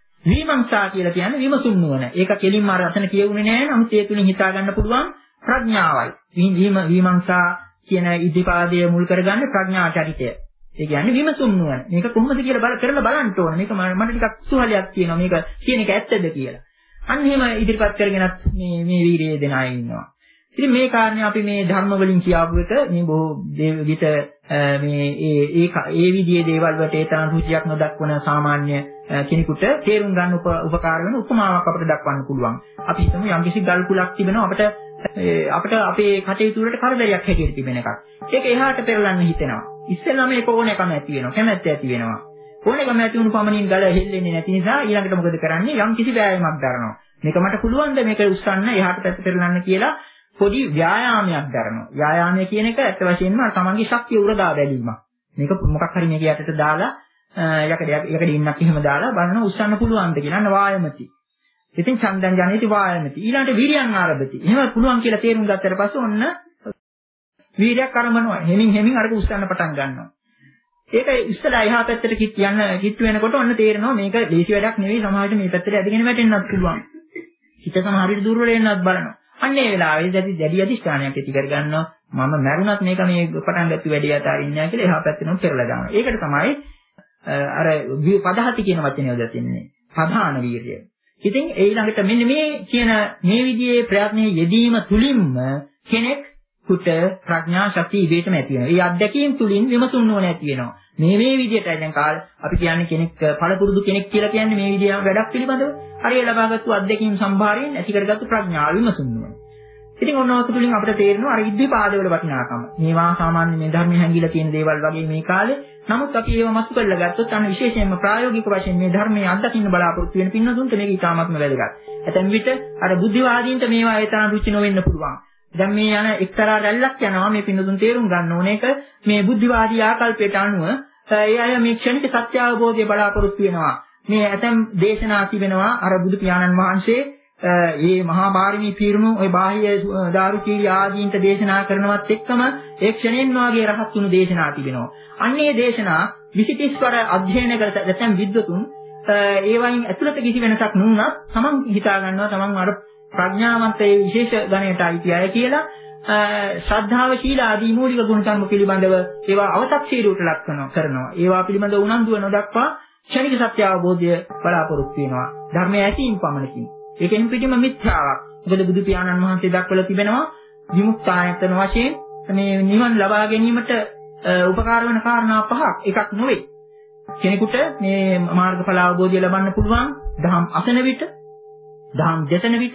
විමංශා කියලා කියන්නේ විමසුම් නුවණ. ඒක කෙලින්ම අර අතන කියුනේ නැහැ. නමුත් ඒ තුලින් හිතා ගන්න පුළුවන් ප්‍රඥාවයි. විම විමංශා කියන ඉද්ධිපාදයේ මුල් කරගන්නේ ප්‍රඥා චරිතය. ඒ කියන්නේ විමසුම් නුවණ. මේක කොහොමද කියලා බල කරලා බලන්න ඕන. මේක මට ටිකක් කුතුහලයක් තියෙනවා. මේක කියන එක ඇත්තද කියලා. අන්න එහෙම ඉදිරිපත් කරගෙනත් මේ මේ වීරිය දෙන අය ඉන්නවා. ඉතින් මේ කාරණේ අපි මේ ධර්ම වලින් කියාපු එක මේ බොහෝ විට මේ ඒ ඒ ඒ විදිහේ දේවල් වලට ඒ තරම් රුචියක් නොදක්වන සාමාන්‍ය කෙනෙකුට තේරුම් ගන්න උපකාර වෙන උපමාවක් අපිට දක්වන්න පුළුවන්. අපි හිතමු යම්කිසි ගල් කුලක් තිබෙනවා අපිට අපිට අපේ කටයුතු වලට කරදරයක් හැටියට තිබෙන එකක්. ඒක එහාට පෙරලන්න හිතෙනවා. ඉස්සෙල්ලා මේක ඕනෑකම ඇති වෙනවා. කැමැත්ත ඇති වෙනවා. ඕනෑකම ඇති වුණු පමණින් ගල හෙල්ලෙන්නේ නැති නිසා ඊළඟට මොකද කරන්නේ? යම්කිසි වෑයමක් දරනවා. මේක මට පුළුවන් ද මේක උස්සන්න එහාට පැත්ත පෙරලන්න කියලා පොඩි ව්‍යායාමයක් දරනවා. ව්‍යායාමය කියන එක ඇත්ත වශයෙන්ම තමන්ගේ ශක්තිය උරදා බැලීමක්. මේක මොකක් හරි මේක යටට දාලා යකඩ යකඩ ඉන්නක් එහෙම දාලා බලනවා උස්සන්න පුළුවන්ද කියලා. අන්න වායමති. ඉතින් චන්දං ජනේති වායමති. ඊළඟට වීර්යං ආරභති. එහෙම පුළුවන් කියලා තේරුම් ගත්තට පස්සේ ඔන්න වීර්යයක් ආරම්භනවා. හෙමින් හෙමින් අරක උස්සන්න පටන් ගන්නවා. ඒක ඉස්සලා එහා පැත්තට කිත් යන කිට්ටු වෙනකොට ඔන්න තේරෙනවා මේක ලේසි වැඩක් නෙවෙයි. සමහරවිට මේ පැත්තට ඇදගෙන වැටෙන්නත් පුළුවන්. හිත සමහරවිට දුර්වල වෙන්නත් බලනවා. අන්න ඒ වෙලාවේ දැඩි දැඩි අධිෂ්ඨානයක් ඇති කරගන්නවා. මම මැරුණත් මේක මේ පටන් ගත්ත වැඩේ අතාරින්නේ නැහැ කියලා එහා පැත්තටම පෙරලා දානවා. ඒකට තමයි අර පදහති කියන වචනේ යොදලා තින්නේ. ප්‍රධාන වීර්යය. ඉතින් ඒ ළඟට මෙන්න මේ කියන මේ විදිහේ ප්‍රයත්නයේ යෙදීම තුලින්ම කෙනෙකුට ප්‍රඥා ශක්තිය ඉබේටම ඇති වෙනවා. ඒ අත්දැකීම් තුලින් විමසුම් නොවන ඇති වෙනවා. මේ මේ විදිහටයි දැන් කාල අපි කියන්නේ කෙනෙක් පළපුරුදු කෙනෙක් කියලා කියන්නේ මේ විදිහ වැඩක් පිළිබඳව හරිය ලබාගත්තු අත්දැකීම් සම්භාරයෙන් ඇති කරගත්තු ප්‍රඥාව විමසුම් නොවන. ඉතින් ඔන්නෝක තුලින් අපිට තේරෙනවා අර ඉද්ධිපාදවල වටිනාකම. මේවා සාමාන්‍ය මේ ධර්මයේ හැංගිලා තියෙන දේවල් වගේ මේ කාලේ. නමුත් අපි ඒව මතු කරලා ගත්තොත් අන්න විශේෂයෙන්ම ප්‍රායෝගික වශයෙන් මේ ධර්මයේ අත්දකින්න බලාපොරොත්තු වෙන පින්නතුන්ට මේක ඉතාමත්ම වැදගත්. ඇතැම් විට අර බුද්ධිවාදීන්ට මේවා ඒ තරම් රුචි නොවෙන්න පුළුවන්. දැන් මේ යන එක්තරා රැල්ලක් යනවා මේ පින්නතුන් තේරුම් ගන්න ඕනේ ඒක මේ බුද්ධිවාදී ආකල්පයට අනුව ඒ අය මේ ක්ෂණික සත්‍ය අවබෝධය බලාපොරොත්තු වෙනවා. මේ ඇතැම් දේශනා තිබෙනවා අර බුදු පියාණන් වහන්සේ මේ මහා බාරිමී පීරුණු ওই බාහ්‍ය දාරුචීලි ආදීන්ට දේශනා කරනවත් එක්කම ඒ ක්ෂණයෙන් වාගේ රහත් වුණු දේශනා තිබෙනවා. අන්නේ දේශනා විසි තිස් වර අධ්‍යයනය කළ නැත්නම් විද්වතුන් ඒ වයින් ඇතුළත කිසි වෙනසක් නුනත් තමන් හිතා ගන්නවා තමන් අර ප්‍රඥාවන්තයේ විශේෂ ගණයට අයිති අය කියලා ශ්‍රද්ධාව ශීල ආදී මූලික ගුණ ධර්ම පිළිබඳව ඒවා අව탁සීරුවට ලක් කරනවා. ඒවා පිළිබඳව උනන්දුව නොදක්වා ක්ෂණික සත්‍ය අවබෝධය බලාපොරොත්තු වෙනවා. ධර්මයේ ඇසීම් පමණකින්. ඒකෙන් පිටිම මිත්‍යාවක්. මොකද බුදු පියාණන් වහන්සේ දක්වලා තිබෙනවා විමුක්තායතන වශයෙන් මේ නිවන් ලබා ගැනීමට උපකාර වන කාරණා පහක් එකක් නොවේ. කෙනෙකුට මේ මාර්ගඵල අවබෝධය ලබන්න පුළුවන් දහම් අසන විට, දහම් දෙසන විට,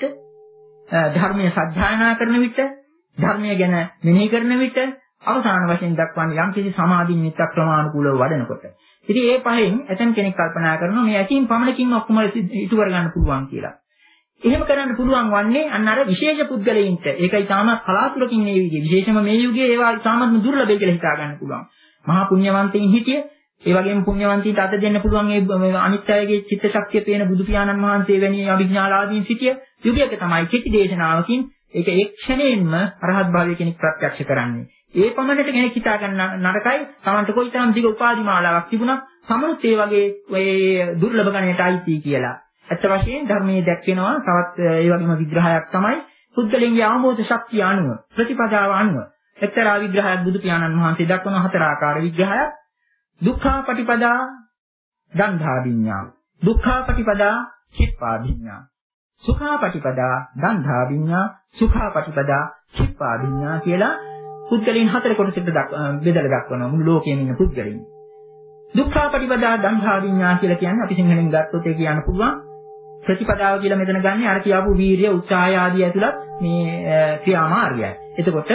ධර්මයේ සත්‍යයනා කරන විට, ධර්මය ගැන මෙනෙහි කරන විට, අවසාන වශයෙන් දක්වන්නේ යම් කිසි සමාධි නිත්‍ය ක්‍රමානුකූලව වඩනකොට. ඉතින් මේ පහෙන් ඇතම් කෙනෙක් කල්පනා කරනවා මේ ඇසීම් පමණකින් ඔක්කොම ඉටු කරගන්න පුළුවන් කියලා. එහෙම කරන්න පුළුවන් වන්නේ අන්න අර විශේෂ පුද්ගලයින්ට. ඒකයි තාමත් කලාතුරකින් මේ විදිහේ විශේෂම මේ යුගයේ ඒවා තාමත් දුර්ලභයි කියලා හිතා ගන්න පුළුවන්. මහා පුණ්‍යවන්තයින් හිටිය, ඒ වගේම පුණ්‍යවන්තයින්ට අත දෙන්න පුළුවන් ඒ අනිත් අයගේ චිත්ත ශක්තිය පේන බුදු පියාණන් වහන්සේ වැනි අභිඥාලාදීන් සිටිය යුගයක තමයි කෙටි දේශනාවකින් ඒක ඒ ක්ෂණයෙන්ම අරහත් භාවය කෙනෙක් ප්‍රත්‍යක්ෂ කරන්නේ. ඒ පමණට කෙනෙක් හිතා ගන්න නරකයි. Tamanට කොයිතරම් දිග උපාධි මාලාවක් තිබුණත් සමනුත් ඒ වගේ ඔය දුර්ලභ ගණයට අයිති කියලා. ඇත්ත වශයෙන් ධර්මයේ දැක්වෙනවා තවත් ඒ වගේම විග්‍රහයක් තමයි පුද්ගලයන්ගේ ආමෝද ශක්තිය අනුව ප්‍රතිපදාව අනුව එක්තරා විග්‍රහයක් බුදු පියාණන් වහන්සේ දක්වන හතර ආකාර විග්‍රහයක්. දුක්ඛාපටිපදා ගන්ධාභිඤ්ඤා, දුක්ඛාපටිපදා චිත්තාභිඤ්ඤා, සුඛාපටිපදා ගන්ධාභිඤ්ඤා, සුඛාපටිපදා චිත්තාභිඤ්ඤා කියලා පුද්ගලයන් හතර කොටසකට බෙදලා දක්වනවා මුළු ලෝකෙම ඉන්න පුද්ගලයන්. දුක්ඛාපටිපදා ගන්ධාභිඤ්ඤා කියලා කියන්නේ අපි සිංහලෙන් ගත්තොත් ඒ කියන්න පුළුවන් ප්‍රතිපදාව කියලා මෙතන ගන්න අර කියාපු වීරිය, උත්සාහය ආදී ඇතුළත් මේ ක්‍රියාමාර්ගයයි. එතකොට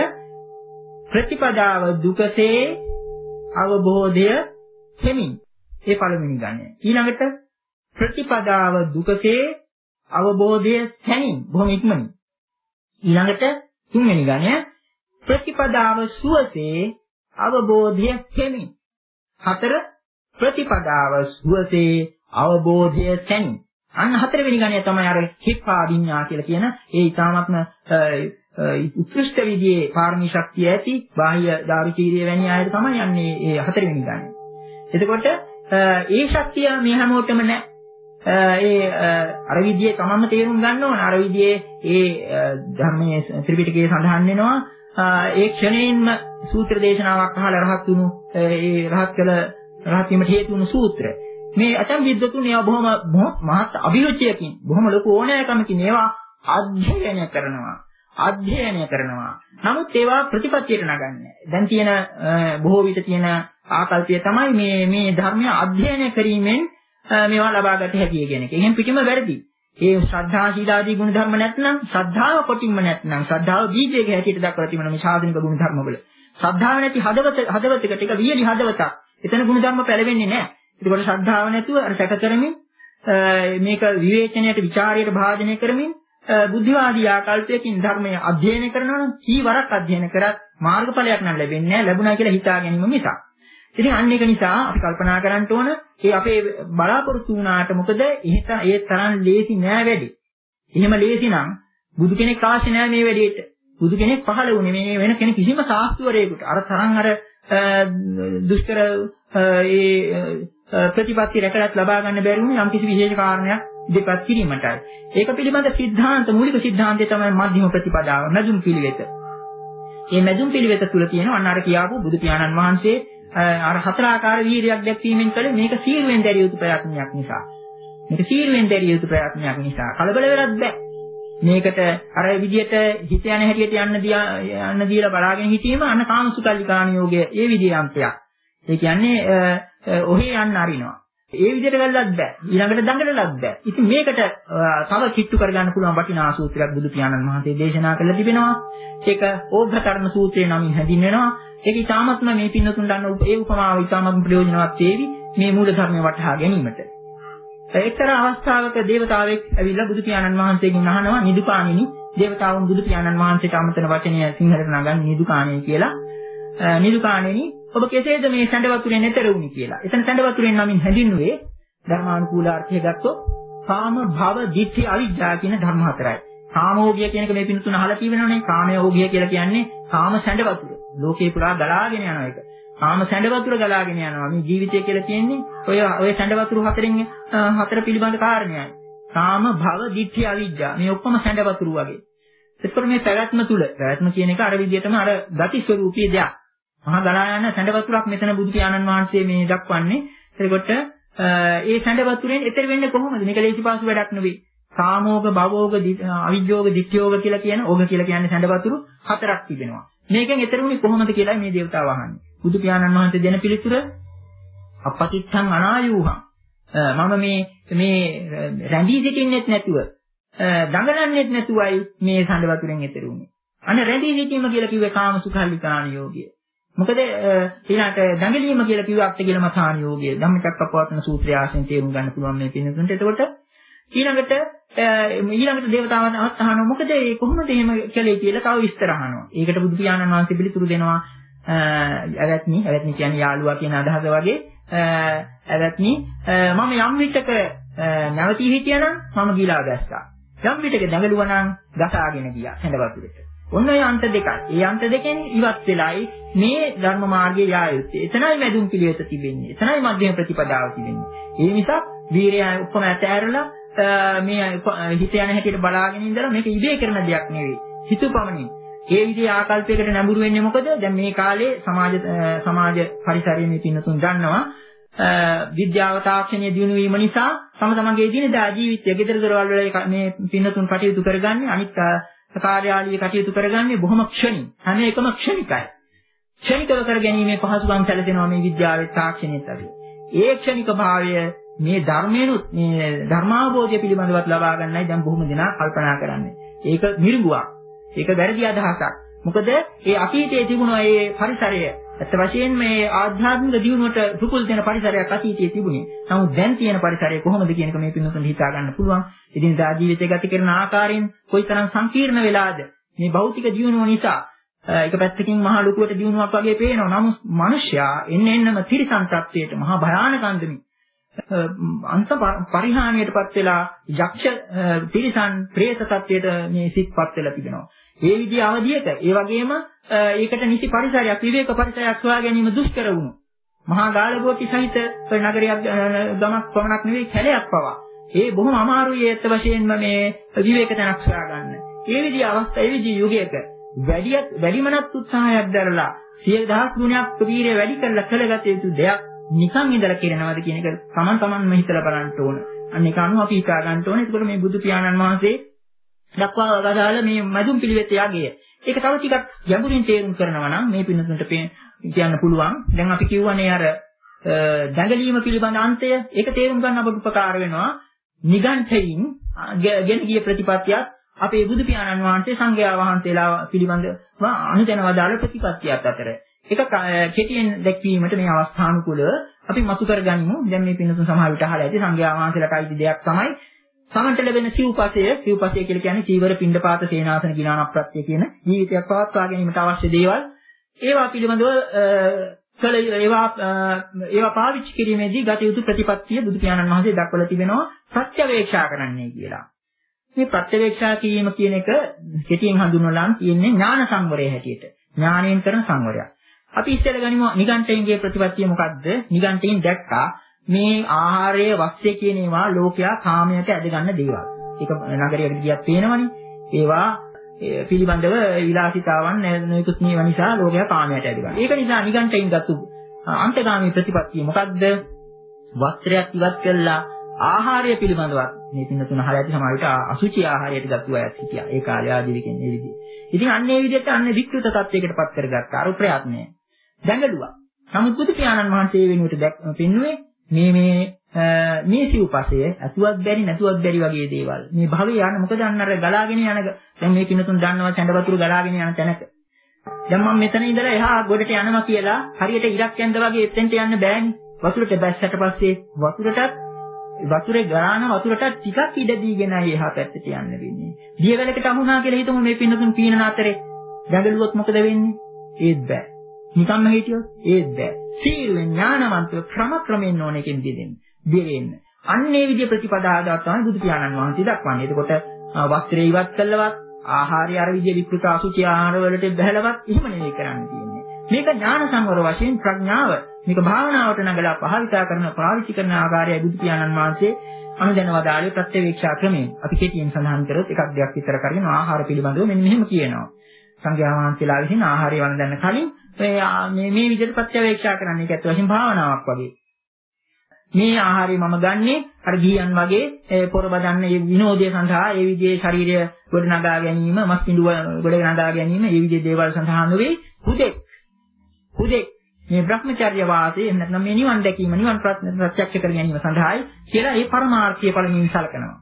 ප්‍රතිපදාව දුකසේ අවබෝධය දෙමින් ඒ පළවෙනි ගණය. ඊළඟට ප්‍රතිපදාව දුකසේ අවබෝධය සැනින් බොහොම ඉක්මනින්. ඊළඟට තුන්වෙනි ගණය ප්‍රතිපදාව සුවසේ අවබෝධය දෙමින්. හතර ප්‍රතිපදාව සුවසේ අවබෝධය සැනින්. අන්න හතරවෙනි ගණය තමයි අර හික්ඛාභිඤ්ඤා කියලා කියන ඒ ඊ타ත්ම උත්කෘෂ්ඨ විදියේ පාරමී ශක්තිය ඇති බාහ්‍ය දාරුචීරිය වැනි අයට තමයි යන්නේ ඒ හතරවෙනි ගණය. එතකොට ඒ ශක්තිය මේ හැමෝටම නැහැ. ඒ අර විදියේ තමන්ම තේරුම් ගන්න ඕන. අර විදියේ ඒ ධර්මයේ ත්‍රිපිටකයේ සඳහන් වෙනවා ඒ ක්ෂණයෙන්ම සූත්‍ර දේශනාවක් අහලා රහත් වුණු ඒ රහත් කළ රහත් වීමට හේතු වුණු සූත්‍ර. මේ අතම් විද්වතුන් ඒවා බොහොම මහත් අභිරුචියකින් බොහොම ලොකු ඕනෑකමකින් ඒවා අධ්‍යයනය කරනවා. අධ්‍යයනය කරනවා. නමුත් ඒවා ප්‍රතිපත්තියට නගන්නේ. දැන් තියෙන බොහෝ විට තියෙන ආකල්පය තමයි මේ මේ ධර්මය අධ්‍යයනය කිරීමෙන් මේවා ලබා ගත හැකියි කියන එක. එහෙන් පිටිම වැරදි. ඒ ශ්‍රද්ධා ශීලාදී ගුණ ධර්ම නැත්නම් ශ්‍රද්ධාව කොටින්ම නැත්නම් ශ්‍රද්ධාව බීජයක හැටියට දක්වලා තිබෙන මේ සාධනික ගුණ ධර්ම වල. ශ්‍රද්ධාව නැති හදවත හදවතකට එක වියලි හදවතක්. එතන ගුණ ධර්ම පැලවෙන්නේ නැහැ. ඒකට ශ්‍රද්ධාව නැතුව අර සැක කරමින් මේක විවේචනයට ਵਿਚාරයට භාජනය කරමින් බුද්ධිවාදී ආකල්පයකින් ධර්මය අධ්‍යයනය කරනවා නම් කීවරක් අධ්‍යයනය කරත් මාර්ගඵලයක් නම් ලැබෙන්නේ නැහැ. ලැබුණා කියලා හිතා ගැනීම මිසක්. ඉතින් අන්න ඒක නිසා අපි කල්පනා කරන්න ඕන ඒ අපේ බලාපොරොත්තු වුණාට මොකද එහෙත ඒ තරම් ලේසි නෑ වැඩි. එහෙම ලේසි නම් බුදු කෙනෙක් අවශ්‍ය නෑ මේ වැඩේට. බුදු කෙනෙක් පහළ වුණේ මේ වෙන කෙනෙක් කිසිම ශාස්ත්‍රවරයෙකුට. අර තරම් අර දුෂ්කර ඒ ප්‍රතිපත්ති රැකලත් ලබා ගන්න බැරි වුණේ යම් කිසි විශේෂ කාරණයක් ඉදිරිපත් කිරීමටයි. ඒක පිළිබඳ સિદ્ધාන්ත මූලික સિદ્ધාන්තය තමයි මධ්‍යම ප්‍රතිපදාව, මැදුම් පිළිවෙත. මේ මැදුම් පිළිවෙත තුල තියෙනවා අන්න අර කියාපු බුදු පියාණන් වහන්සේ අර හතර ආකාර වීර්යයක් දැක්වීමෙන් කලේ මේක සීරුවෙන් දැරිය යුතු ප්‍රයත්නයක් නිසා. මේක සීරුවෙන් දැරිය යුතු ප්‍රයත්නයක් නිසා කලබල වෙලත් බෑ. මේකට අර විදියට හිත යන හැටියට යන්න දියා යන්න දීලා බලාගෙන හිටීම අන්න කාමසුකල්ලිකාණ යෝගය ඒ විදිහේ අන්තයක්. ඒ කියන්නේ ඔහේ යන්න අරිනවා. ඒ විදිහට ගලලත් බෑ. ඊළඟට දඟලලත් බෑ. ඉතින් මේකට තව කිට්ටු කරගන්න පුළුවන් වටිනා සූත්‍රයක් බුදු පියාණන් වහන්සේ දේශනා කළා තිබෙනවා. ඒක ඕඝතරණ සූත්‍රය නමින් හැඳින්වෙනවා. ඒක ඉතාමත්ම මේ පින්නතුන් ගන්න ඒ උපමාව ඉතාමත්ම ප්‍රයෝජනවත් වේවි මේ මූල ධර්ම වටහා ගැනීමට. එක්තරා අවස්ථාවක දේවතාවෙක් ඇවිල්ලා බුදු පියාණන් වහන්සේගෙන් අහනවා නිදුකාණෙනි, දේවතාවුන් බුදු පියාණන් වහන්සේට අමතන වචනය සිංහලට නගන්නේ නිදුකාණෙනි කියලා. නිදුකාණෙනි ඔබ කෙසේද මේ සැඬ වතුරෙන් එතර වුනේ කියලා. එතන සැඬ වතුරෙන් නමින් හැඳින්වුවේ ධර්මානුකූල අර්ථය ගත්තොත් කාම භව ditthi අවිජ්ජා කියන ධර්ම හතරයි. කාමෝගිය කියන එක මේ පින්තුන අහලා තියෙනවනේ. කාමයෝගිය කියලා කියන්නේ කාම සැඬ වතුර. ලෝකේ පුරා ගලාගෙන යන එක. කාම සැඬ වතුර ගලාගෙන යනවා. මේ ජීවිතය කියලා කියන්නේ ඔය ඔය සැඬ වතුර හතරෙන් හතර පිළිබඳ කාරණයයි. කාම භව ditthi අවිජ්ජා. මේ ඔක්කොම සැඬ වතුර වගේ. ඒකපර මේ පැවැත්ම තුල පැවැත්ම කියන එක අර විදිහටම අර ගති ස්වરૂපී දෙයක්. මහා ගලා යන සැඬ වතුරක් මෙතන බුදු පියාණන් වහන්සේ මේ දක්වන්නේ. එතකොට ඒ සැඬ වතුරෙන් එතර වෙන්නේ කොහොමද? මේක ලේසි පාසු වැඩක් නෙවෙයි. කාමෝග භවෝග අවිජ්ජෝග ditthියෝග කියලා කියන ඕග කියලා කියන්නේ සැඬ වතුරු හතරක් තිබෙනවා. මේකෙන් එතර වුණේ කොහොමද කියලා මේ දේවතාව අහන්නේ. බුදු පියාණන් වහන්සේ දෙන පිළිතුර අපපතිත්තං අනායූහං. මම මේ මේ රැඳී සිටින්නෙත් නැතුව දඟලන්නෙත් නැතුවයි මේ සැඬ වතුරෙන් එතර වුණේ. අන්න රැඳී සිටීම කියලා කිව්වේ කාමසුඛල්ලිකාණ යෝගය. මොකද ඊළඟට දඟලීම කියලා කිව්ව අත්තිගලමථාන යෝගය. ධම්මචක්කප්පවත්තන සූත්‍රය ආශ්‍රයෙන් තේරුම් ගන්න පුළුවන් මේ පින්නතුන්ට. එතකොට ඊළඟට ඊළඟට දේවතාවන් අහනවා මොකද මේ කොහොමද එහෙම කළේ කියලා තව විස්තර අහනවා. ඒකට බුදු පියාණන් වහන්සේ පිළිතුරු දෙනවා ඇවැත්නි ඇවැත්නි කියන්නේ යාළුවා කියන අදහස වගේ ඇවැත්නි මම යම් විටක නැවතී හිටියනම් මම ගිලා දැස්සා. යම් විටක දඟලුවා නම් ගසාගෙන ගියා හැඳ වතුරට. ඔන්න ඔය අන්ත දෙකයි. ඒ අන්ත දෙකෙන් ඉවත් වෙලායි මේ ධර්ම මාර්ගයේ යා යුත්තේ. එතනයි මැදුම් පිළිවෙත තිබෙන්නේ. එතනයි මධ්‍යම ප්‍රතිපදාව තිබෙන්නේ. ඒ නිසා වීරය උපම ඇතෑරලා මේ හිත යන හැටියට බලාගෙන ඉඳලා මේක ඉබේ කරන දෙයක් නෙවෙයි. හිතුවපමණින්. ඒ විදිහේ ආකල්පයකට නැඹුරු වෙන්නේ මොකද? දැන් මේ කාලේ සමාජ සමාජ පරිසරයේ මේ පින්නතුන් දන්නවා විද්‍යාව තාක්ෂණය දියුණු වීම නිසා තම තමන්ගේ දිනදා ජීවිතය ගෙදර දොරවල් වල මේ පින්නතුන් කටයුතු කරගන්නේ අනිත් කාර්යාලීය කටයුතු කරගන්නේ බොහොම ක්ෂණික. හැම එකම ක්ෂණිකයි. ක්ෂණිකව කර ගැනීමේ පහසුකම් සැලසෙනවා මේ විද්‍යාවේ තාක්ෂණයත් අතර. ඒ ක්ෂණික භාවය මේ ධර්මයනුත් මේ ධර්මාවබෝධය පිළිබඳවත් ලබා ගන්නයි දැන් බොහොම දෙනා කල්පනා කරන්නේ. ඒක මිරිඟුවක්. ඒක වැරදි අදහසක්. මොකද ඒ අතීතයේ තිබුණ ඒ පරිසරය අත් වශයෙන් මේ ආධ්‍යාත්මික දියුණුවට රුකුල් දෙන පරිසරයක් අතීතයේ තිබුණේ. නමුත් දැන් තියෙන පරිසරය කොහොමද කියන එක මේ පින්නතුන් හිතා ගන්න පුළුවන්. ඉතින් දා ජීවිතය ගත කරන ආකාරයෙන් කොයිතරම් සංකීර්ණ වෙලාද මේ භෞතික දියුණුව නිසා එක පැත්තකින් මහා ලොකුවට දියුණුවක් වගේ පේනවා. නමුත් මිනිසයා එන්න එන්නම තිරිසන් තත්ත්වයට මහා භයානක අන්දමින් අන්ත පරිහානියටපත් වෙලා යක්ෂ තිරිසන් പ്രേත තත්ත්වයට මේ සිත්පත් වෙලා තිබෙනවා. ඒ විදිහ අවධියක ඒ වගේම ඒකට නිසි පරිසරයක් විවේක පරිසරයක් හොයා ගැනීම දුෂ්කර වුණු මහා ගාලගෝටි සහිත නගරයක් ගමක් පමණක් නෙවෙයි කැලයක් පවා ඒ බොහොම අමාරුයි ඒත් වශයෙන්ම මේ විවේක තැනක් හොයා ගන්න. ඒ විදිහ අවස්ථා ඒ විදිහ යුගයක වැඩි වැඩිමනත් උත්සාහයක් දරලා සිය දහස් ගුණයක් වීර්ය වැඩි කරලා කළගත යුතු දෙයක් නිකන් ඉඳලා කරනවද කියන එක තමන් තමන්ම හිතලා බලන්න ඕන. අන්න ඒක අනුව අපි හිතා ගන්න ඕනේ. ඒකෝට මේ බුදු පියාණන් වහන්සේ දක්වා ගදාළ මේ මදුම් පිළිවෙත යගය. ඒක තව ටිකක් ගැඹුරින් තේරුම් කරනවා නම් මේ පින්නතුන්ට කියන්න පුළුවන්. දැන් අපි කියවනේ අර දඟලීම පිළිබඳ අන්තය. ඒක තේරුම් ගන්න අපට උපකාර වෙනවා. නිගණ්ඨයින් ගෙන ගිය ප්‍රතිපත්තියත් අපේ බුදු පියාණන් වහන්සේ සංඝයා වහන්සේලා පිළිබඳව අනුදැන වදාළ ප්‍රතිපත්තියත් අතර ඒක කෙටියෙන් දැක්වීමට මේ අවස්ථානුකූලව අපි මතු කරගනිමු. දැන් මේ පින්නතුන් සමහර විට අහලා ඇති සංඝයා වහන්සේලාට අයිති දෙයක් තමයි සමන්ට ලැබෙන සිව්පසය. සිව්පසය කියලා කියන්නේ චීවර, පිණ්ඩපාත, සේනාසන, ගිලාන ප්‍රත්‍ය කියන ජීවිතයක් පවත්වා ගැනීමට අවශ්‍ය දේවල්. ඒවා පිළිබඳව කල ඒවා ඒවා පාවිච්චි කිරීමේදී ගත යුතු ප්‍රතිපත්තිය බුදු පියාණන් වහන්සේ දක්වලා තිබෙනවා ප්‍රත්‍යවේක්ෂා කරන්නයි කියලා. මේ ප්‍රත්‍යවේක්ෂා කිරීම කියන එක කෙටියෙන් හඳුන්වලා තියෙන්නේ ඥාන සංවරය හැටියට. ඥාණයෙන් කරන සංවරයක්. අපි ඉස්සෙල්ල ගනිමු නිගණ්ඨයන්ගේ ප්‍රතිපත්තිය මොකක්ද? නිගණ්ඨයන් දැක්කා මේ ආහාරය, වස්ත්‍රය කියන ඒවා ලෝකයා කාමයට ඇදගන්න දේවල්. ඒක නගරයකට ගියත් පේනවනේ. ඒවා පිළිබඳව විලාසිතාවන් නොයෙකුත් මේවා නිසා ලෝකයා කාමයට ඇදගන්න. ඒක නිසා නිගණ්ඨයන් ගත්තු අන්තගාමී ප්‍රතිපත්තිය මොකක්ද? වස්ත්‍රයක් ඉවත් කළා ආහාරය පිළිබඳවත් මේ පින්න තුන අහලා ඇති සමහර විට අසුචි ආහාරයට ගත්තු අයත් හිටියා. ඒ කාලේ ආදී කියන්නේ ඒ විදිහේ. ඉතින් අන්න ඒ විදිහට අන්න විකෘත තත්යකට පත් කරගත්ත අර ප්‍රයත්නය දඟලුවා. නමුත් බුදු පියාණන් වහන්සේ වෙනුවට පෙන්වුවේ මේ මේ මේ සිව්පසය අතුවත් බැරි නැතුවත් බැරි වගේ දේවල්. මේ භවයේ යන මොකද අන්න අර ගලාගෙන යන දැන් මේ පින්න තුන දන්නවා සැඬ වතුර ගලාගෙන යන තැනක. දැන් මම මෙතන ඉඳලා එහා ගොඩට යනවා කියලා හරියට ඉරක් ඇඳ වගේ එතෙන්ට යන්න බෑනේ. වතුරට බැස්සට පස්සේ වතුරටත් වතුරේ ගලාන වතුරට ටිකක් ඉඩ දීගෙනයි එහා පැත්තට යන්න වෙන්නේ. දියවැලකට අහුණා කියලා හිතමු මේ පින්නතුන් පීනන අතරේ. දඟලුවොත් මොකද වෙන්නේ? ඒත් බෑ. නිකම්ම හිටියොත් ඒත් බෑ. සීලෙන් ඥානවන්තව ක්‍රම ක්‍රමෙන් ඕන එකෙන් දෙදෙන්න. දෙරෙන්න. අන්නේ විදිය ප්‍රතිපදාවක් තමයි බුදු පියාණන් වහන්සේ දක්වන්නේ. එතකොට වස්ත්‍රය ඉවත් කළවත් ආහාරය අර විදිය විකෘත අසුචි ආහාර වලට බැහැලවත් එහෙම නෙවෙයි කරන්න තියෙන්නේ. මේක ඥාන සංවර වශයෙන් ප්‍රඥාව මේක භාවනාවට නගලා පහවිතා කරන පාවිච්චි කරන ආකාරය බුදු පියාණන් වහන්සේ අනුදැන වදාළේ ප්‍රත්‍යවේක්ෂා ක්‍රමයෙන්. අපි කෙටියෙන් සඳහන් කරොත් එකක් දෙයක් විතර කරගෙන ආහාර පිළිබඳව මෙන්න මෙහෙම කියනවා. සංඝයා වහන්සේලා විසින් ආහාරය වළඳන්න කලින් මේ මේ විදිහට ප්‍රත්‍යවේක්ෂා කරන්න ඒක ඇත්ත වශයෙන් භාවනාවක් වගේ. මේ ආහාරය මම ගන්නෙ අර ගියන් වගේ පොර බදන්න මේ විනෝදය සඳහා ඒ විදිහේ ශරීරය ගොඩ නගා ගැනීම, මස් පිඬුව ගොඩ නගා ගැනීම, මේ විදිහේ දේවල් සඳහා නෙවෙයි. හුදෙක් හුදෙක් මේ බ්‍රහ්මචර්ය වාසය එහෙම නැත්නම් මේ නිවන් දැකීම, නිවන් ප්‍රත්‍යක්ෂ කර ගැනීම සඳහායි කියලා ඒ පරමාර්ථය පළමුවෙන් සලකනවා.